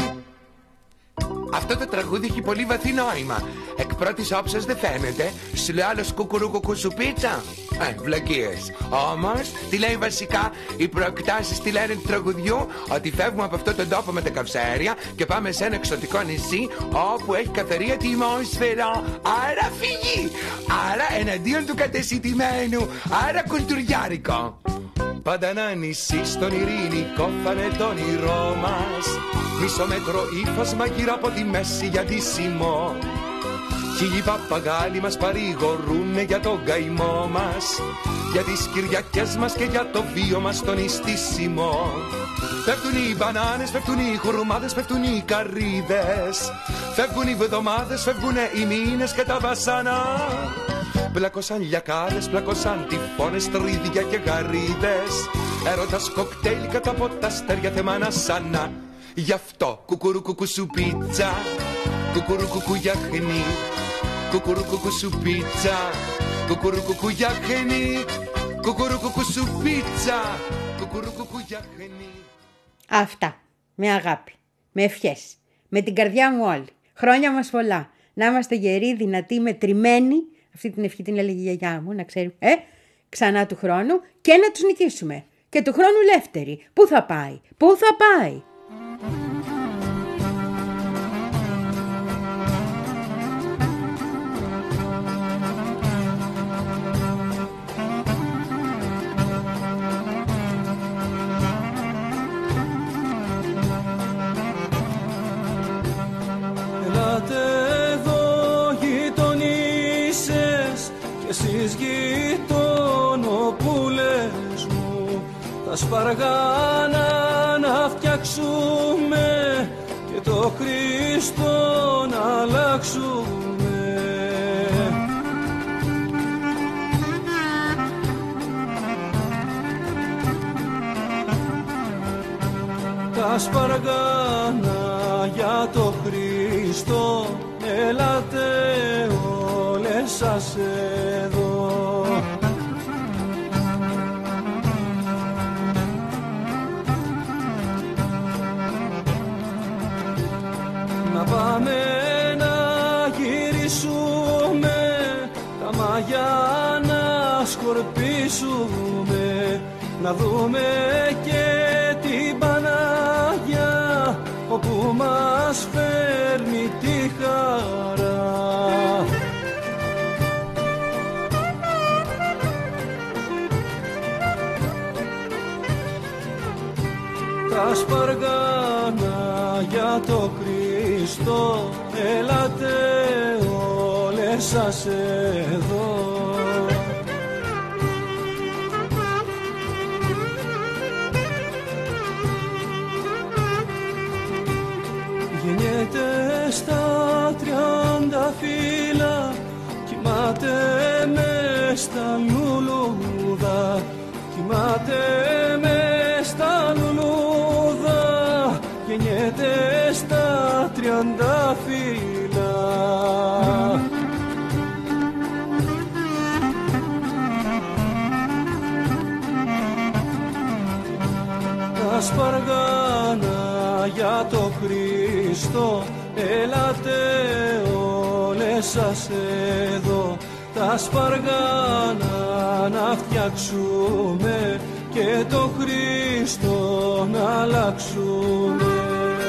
Speaker 17: Αυτό το τραγούδι έχει πολύ βαθύ νόημα. Εκ πρώτης όψεως δεν φαίνεται. Σου λέει άλλος κουκουρουκουκου σου πίτσα. Ε, βλακίες. Όμως, τι λέει βασικά, οι προεκτάσεις τι λένε του τραγουδιού, ότι φεύγουμε από αυτόν τον τόπο με τα καυσαέρια και πάμε σε ένα εξωτικό νησί όπου έχει καθαρή ατμόσφαιρα. Άρα φυγή. Άρα εναντίον του κατεσιτημένου. Άρα κουλτουριάρικο. Πάντα ένα νησί στον Ειρηνικό θα είναι το όνειρό μας. Μισό μέτρο ύφασμα γύρω από τη μέση για ντύσιμο. Χίλιοι παπαγάλοι μας παρηγορούνε για τον καημό μας, για τις Κυριακές μας και για το βίο μας τον ιστίσιμο. Πέφτουν οι μπανάνες, πέφτουν οι χουρμάδες, πέφτουν οι καρύδες, φεύγουν οι βδομάδες, φεύγουν οι μήνες και τα βασανά. Πλακώσαν λιακάδες, πλακώσαν τυφώνες, τρίδια και γαρίδες, έρωτας κοκτέιλ κατά από τα αστέρια θεμάνα σανά. Γι' αυτό κουκουρουκουκου σου πίτσα, κουκουρουκουκου γιαχνί, κουκουρουκουκου σου πίτσα, κουκουρουκουκου γιαχνί, κουκουρουκουκου σου πίτσα, κουκουρουκουκου γιαχνί.
Speaker 1: Αυτά, με αγάπη, με ευχές, με την καρδιά μου όλη. Χρόνια μας πολλά, να είμαστε γεροί, δυνατοί, μετρημένοι. Αυτή την ευχή την έλεγε η γιαγιά μου, να ξέρει, ε, ξανά του χρόνου και να τους νικήσουμε. Και του χρόνου Λεύτερη. Πού θα πάει, πού θα πάει.
Speaker 3: εσείς γειτονοπούλες μου, τα σπαργάνα να φτιάξουμε και το Χριστό να αλλάξουμε. Τα σπαργάνα για το Χριστό, έλατε όλες σας εδώ. Να πάμε να γυρίσουμε, τα μαγιά να σκορπίσουμε, να δούμε και την Παναγιά όπου μας φέρνει τη χαρά. Τα σπαργάνα για το Χριστό, έλατε όλες σας εδώ. Γεννιέται στα τριανταφύλλα, κοιμάται μες στα λουλούδα, κοιμάται μες στα λουλούδα, γεννιέται στα τριανταφύλλα. Τα σπαργάνα για το Χριστό, έλατε όλες σας εδώ. Τα σπαργάνα να φτιάξουμε και το Χριστό να αλλάξουμε.